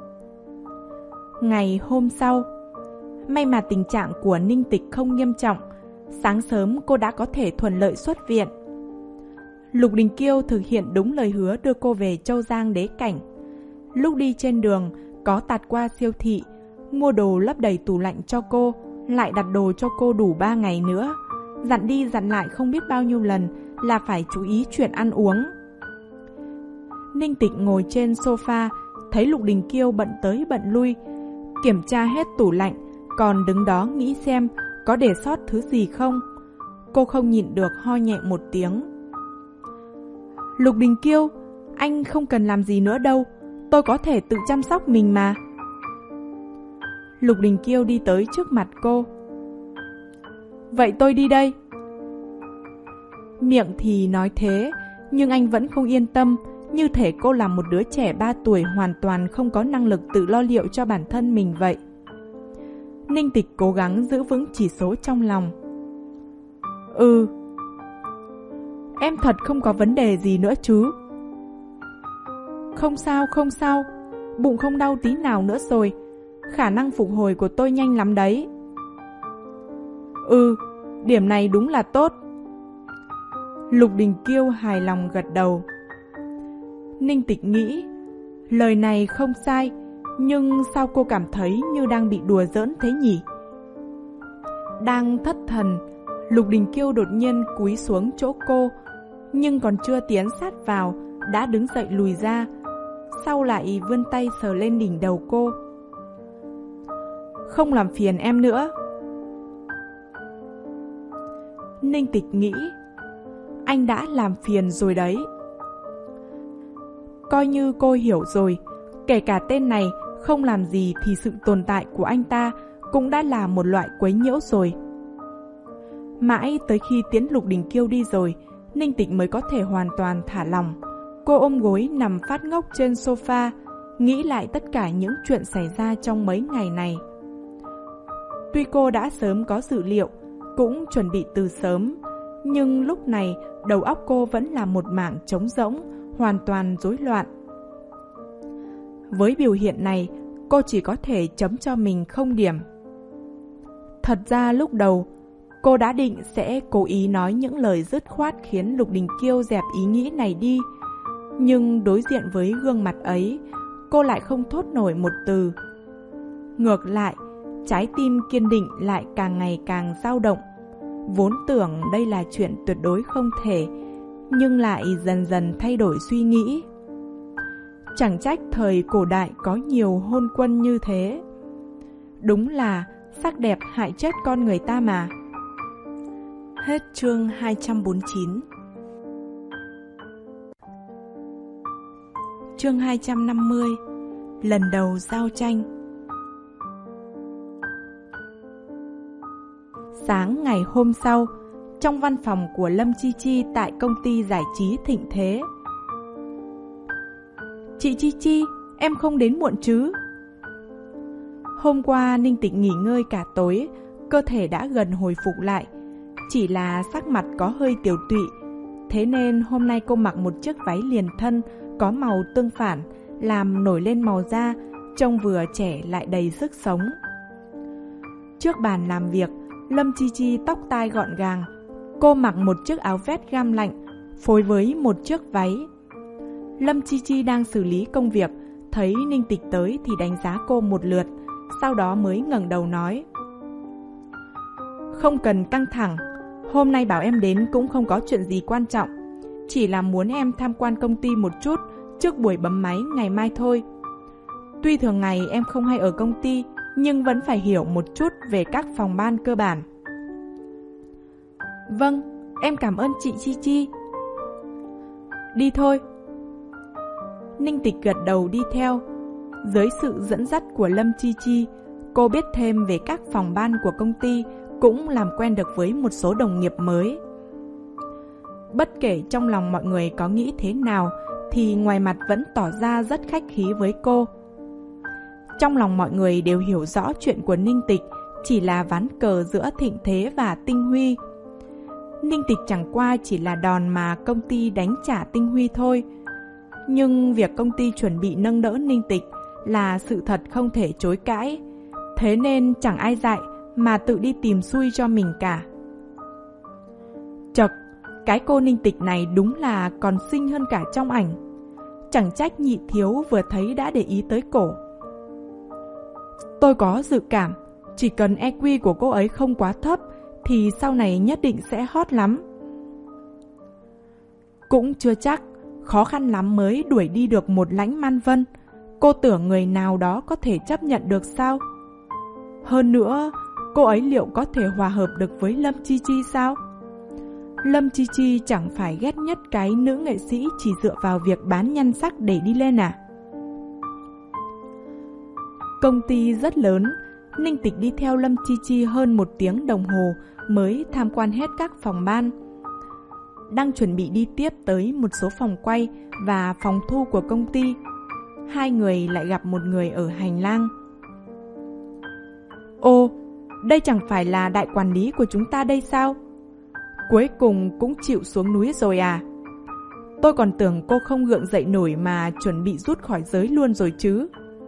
Ngày hôm sau, may mà tình trạng của Ninh Tịch không nghiêm trọng, sáng sớm cô đã có thể thuận lợi xuất viện. Lục Đình Kiêu thực hiện đúng lời hứa đưa cô về Châu Giang Đế Cảnh. Lúc đi trên đường, có tạt qua siêu thị, mua đồ lấp đầy tủ lạnh cho cô, lại đặt đồ cho cô đủ ba ngày nữa. Dặn đi dặn lại không biết bao nhiêu lần là phải chú ý chuyện ăn uống. Ninh Tịch ngồi trên sofa, thấy Lục Đình Kiêu bận tới bận lui, kiểm tra hết tủ lạnh, còn đứng đó nghĩ xem có để sót thứ gì không. Cô không nhịn được ho nhẹ một tiếng. Lục Đình Kiêu, anh không cần làm gì nữa đâu, tôi có thể tự chăm sóc mình mà. Lục Đình Kiêu đi tới trước mặt cô. Vậy tôi đi đây. Miệng thì nói thế, nhưng anh vẫn không yên tâm, như thể cô là một đứa trẻ ba tuổi hoàn toàn không có năng lực tự lo liệu cho bản thân mình vậy. Ninh Tịch cố gắng giữ vững chỉ số trong lòng. Ừ. Em thật không có vấn đề gì nữa chứ? Không sao, không sao. Bụng không đau tí nào nữa rồi. Khả năng phục hồi của tôi nhanh lắm đấy. Ừ, điểm này đúng là tốt. Lục Đình Kiêu hài lòng gật đầu. Ninh Tịch nghĩ, lời này không sai, nhưng sao cô cảm thấy như đang bị đùa giỡn thế nhỉ? Đang thất thần, Lục Đình Kiêu đột nhiên cúi xuống chỗ cô, nhưng còn chưa tiến sát vào, đã đứng dậy lùi ra, sau lại vươn tay sờ lên đỉnh đầu cô. Không làm phiền em nữa. Ninh Tịch nghĩ, anh đã làm phiền rồi đấy. Coi như cô hiểu rồi, kể cả tên này không làm gì thì sự tồn tại của anh ta cũng đã là một loại quấy nhiễu rồi. Mãi tới khi tiến Lục Đình Kiêu đi rồi, Ninh Tịch mới có thể hoàn toàn thả lòng. Cô ôm gối nằm phát ngốc trên sofa, nghĩ lại tất cả những chuyện xảy ra trong mấy ngày này. Tuy cô đã sớm có dự liệu, cũng chuẩn bị từ sớm, nhưng lúc này đầu óc cô vẫn là một mảng trống rỗng, hoàn toàn rối loạn. Với biểu hiện này, cô chỉ có thể chấm cho mình không điểm. Thật ra lúc đầu, cô đã định sẽ cố ý nói những lời dứt khoát khiến Lục Đình Kiêu dẹp ý nghĩ này đi. Nhưng đối diện với gương mặt ấy, cô lại không thốt nổi một từ. Ngược lại, trái tim kiên định lại càng ngày càng dao động. Vốn tưởng đây là chuyện tuyệt đối không thể, nhưng lại dần dần thay đổi suy nghĩ. Chẳng trách thời cổ đại có nhiều hôn quân như thế. Đúng là sắc đẹp hại chết con người ta mà. Hết chương hai trăm bốn mươi chín. Chương hai trăm năm mươi. Lần đầu giao tranh. Sáng ngày hôm sau, trong văn phòng của Lâm Chi Chi tại công ty giải trí Thịnh Thế. Chị Chi Chi, em không đến muộn chứ? Hôm qua Ninh Tịch nghỉ ngơi cả tối, cơ thể đã gần hồi phục lại, chỉ là sắc mặt có hơi tiều tụy. Thế nên hôm nay cô mặc một chiếc váy liền thân có màu tương phản, làm nổi lên màu da, trông vừa trẻ lại đầy sức sống. Trước bàn làm việc, Lâm Chi Chi tóc tai gọn gàng. Cô mặc một chiếc áo vest gam lạnh, phối với một chiếc váy. Lâm Chi Chi đang xử lý công việc, thấy Ninh Tịch tới thì đánh giá cô một lượt, sau đó mới ngẩng đầu nói. Không cần căng thẳng, hôm nay bảo em đến cũng không có chuyện gì quan trọng, chỉ là muốn em tham quan công ty một chút trước buổi bấm máy ngày mai thôi. Tuy thường ngày em không hay ở công ty, nhưng vẫn phải hiểu một chút về các phòng ban cơ bản. Vâng, em cảm ơn chị Chi Chi. Đi thôi. Ninh Tịch gật đầu đi theo. Dưới sự dẫn dắt của Lâm Chi Chi, cô biết thêm về các phòng ban của công ty, cũng làm quen được với một số đồng nghiệp mới. Bất kể trong lòng mọi người có nghĩ thế nào, thì ngoài mặt vẫn tỏ ra rất khách khí với cô. Trong lòng mọi người đều hiểu rõ chuyện của Ninh Tịch chỉ là ván cờ giữa Thịnh Thế và Tinh Huy. Ninh Tịch chẳng qua chỉ là đòn mà công ty đánh trả Tinh Huy thôi. Nhưng việc công ty chuẩn bị nâng đỡ Ninh Tịch là sự thật không thể chối cãi. Thế nên chẳng ai dạy mà tự đi tìm xui cho mình cả. Chật, Cái cô Ninh Tịch này đúng là còn xinh hơn cả trong ảnh. Chẳng trách Nhị Thiếu vừa thấy đã để ý tới cổ. Tôi có dự cảm, chỉ cần e quy của cô ấy không quá thấp thì sau này nhất định sẽ hot lắm. Cũng chưa chắc, khó khăn lắm mới đuổi đi được một Lãnh Man Vân. Cô tưởng người nào đó có thể chấp nhận được sao? Hơn nữa, cô ấy liệu có thể hòa hợp được với Lâm Chi Chi sao? Lâm Chi Chi chẳng phải ghét nhất cái nữ nghệ sĩ chỉ dựa vào việc bán nhan sắc để đi lên à? Công ty rất lớn, Ninh Tịch đi theo Lâm Chi Chi hơn một tiếng đồng hồ mới tham quan hết các phòng ban. Đang chuẩn bị đi tiếp tới một số phòng quay và phòng thu của công ty, hai người lại gặp một người ở hành lang. Ô, đây chẳng phải là đại quản lý của chúng ta đây sao? Cuối cùng cũng chịu xuống núi rồi à? Tôi còn tưởng cô không gượng dậy nổi mà chuẩn bị rút khỏi giới luôn rồi chứ.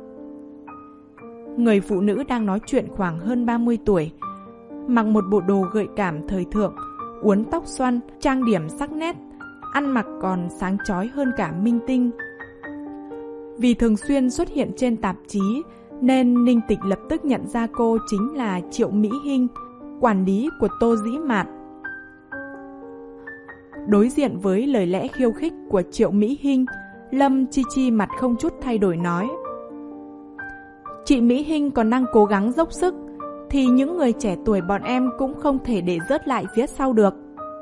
Người phụ nữ đang nói chuyện khoảng hơn ba mươi tuổi, mặc một bộ đồ gợi cảm thời thượng, uốn tóc xoăn, trang điểm sắc nét, ăn mặc còn sáng chói hơn cả minh tinh. Vì thường xuyên xuất hiện trên tạp chí nên Ninh Tịch lập tức nhận ra cô chính là Triệu Mỹ Hinh, quản lý của Tô Dĩ Mạt. Đối diện với lời lẽ khiêu khích của Triệu Mỹ Hinh, Lâm Chi Chi mặt không chút thay đổi nói: Chị Mỹ Hinh còn đang cố gắng dốc sức thì những người trẻ tuổi bọn em cũng không thể để rớt lại phía sau được.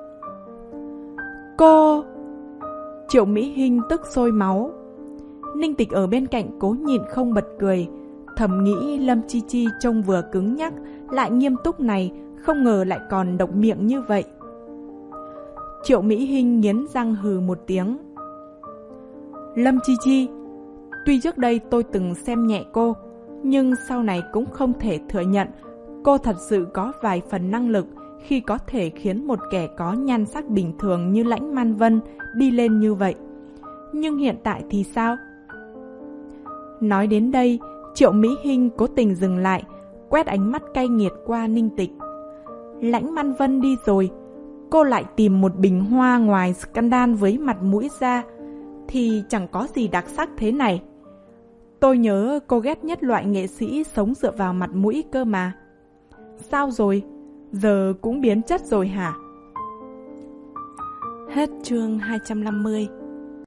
Cô... Triệu Mỹ Hinh tức sôi máu. Ninh Tịch ở bên cạnh cố nhịn không bật cười, thầm nghĩ Lâm Chi Chi trông vừa cứng nhắc lại nghiêm túc này, không ngờ lại còn độc miệng như vậy. Triệu Mỹ Hinh nghiến răng hừ một tiếng. Lâm Chi Chi, tuy trước đây tôi từng xem nhẹ cô, nhưng sau này cũng không thể thừa nhận cô thật sự có vài phần năng lực khi có thể khiến một kẻ có nhan sắc bình thường như Lãnh Man Vân đi lên như vậy. Nhưng hiện tại thì sao? Nói đến đây, Triệu Mỹ Hinh cố tình dừng lại, quét ánh mắt cay nghiệt qua Ninh Tịch. Lãnh Man Vân đi rồi, cô lại tìm một bình hoa ngoài scandal với mặt mũi ra, thì chẳng có gì đặc sắc thế này. Tôi nhớ cô ghét nhất loại nghệ sĩ sống dựa vào mặt mũi cơ mà. Sao rồi? Giờ cũng biến chất rồi hả? Hết chương hai trăm năm mươi.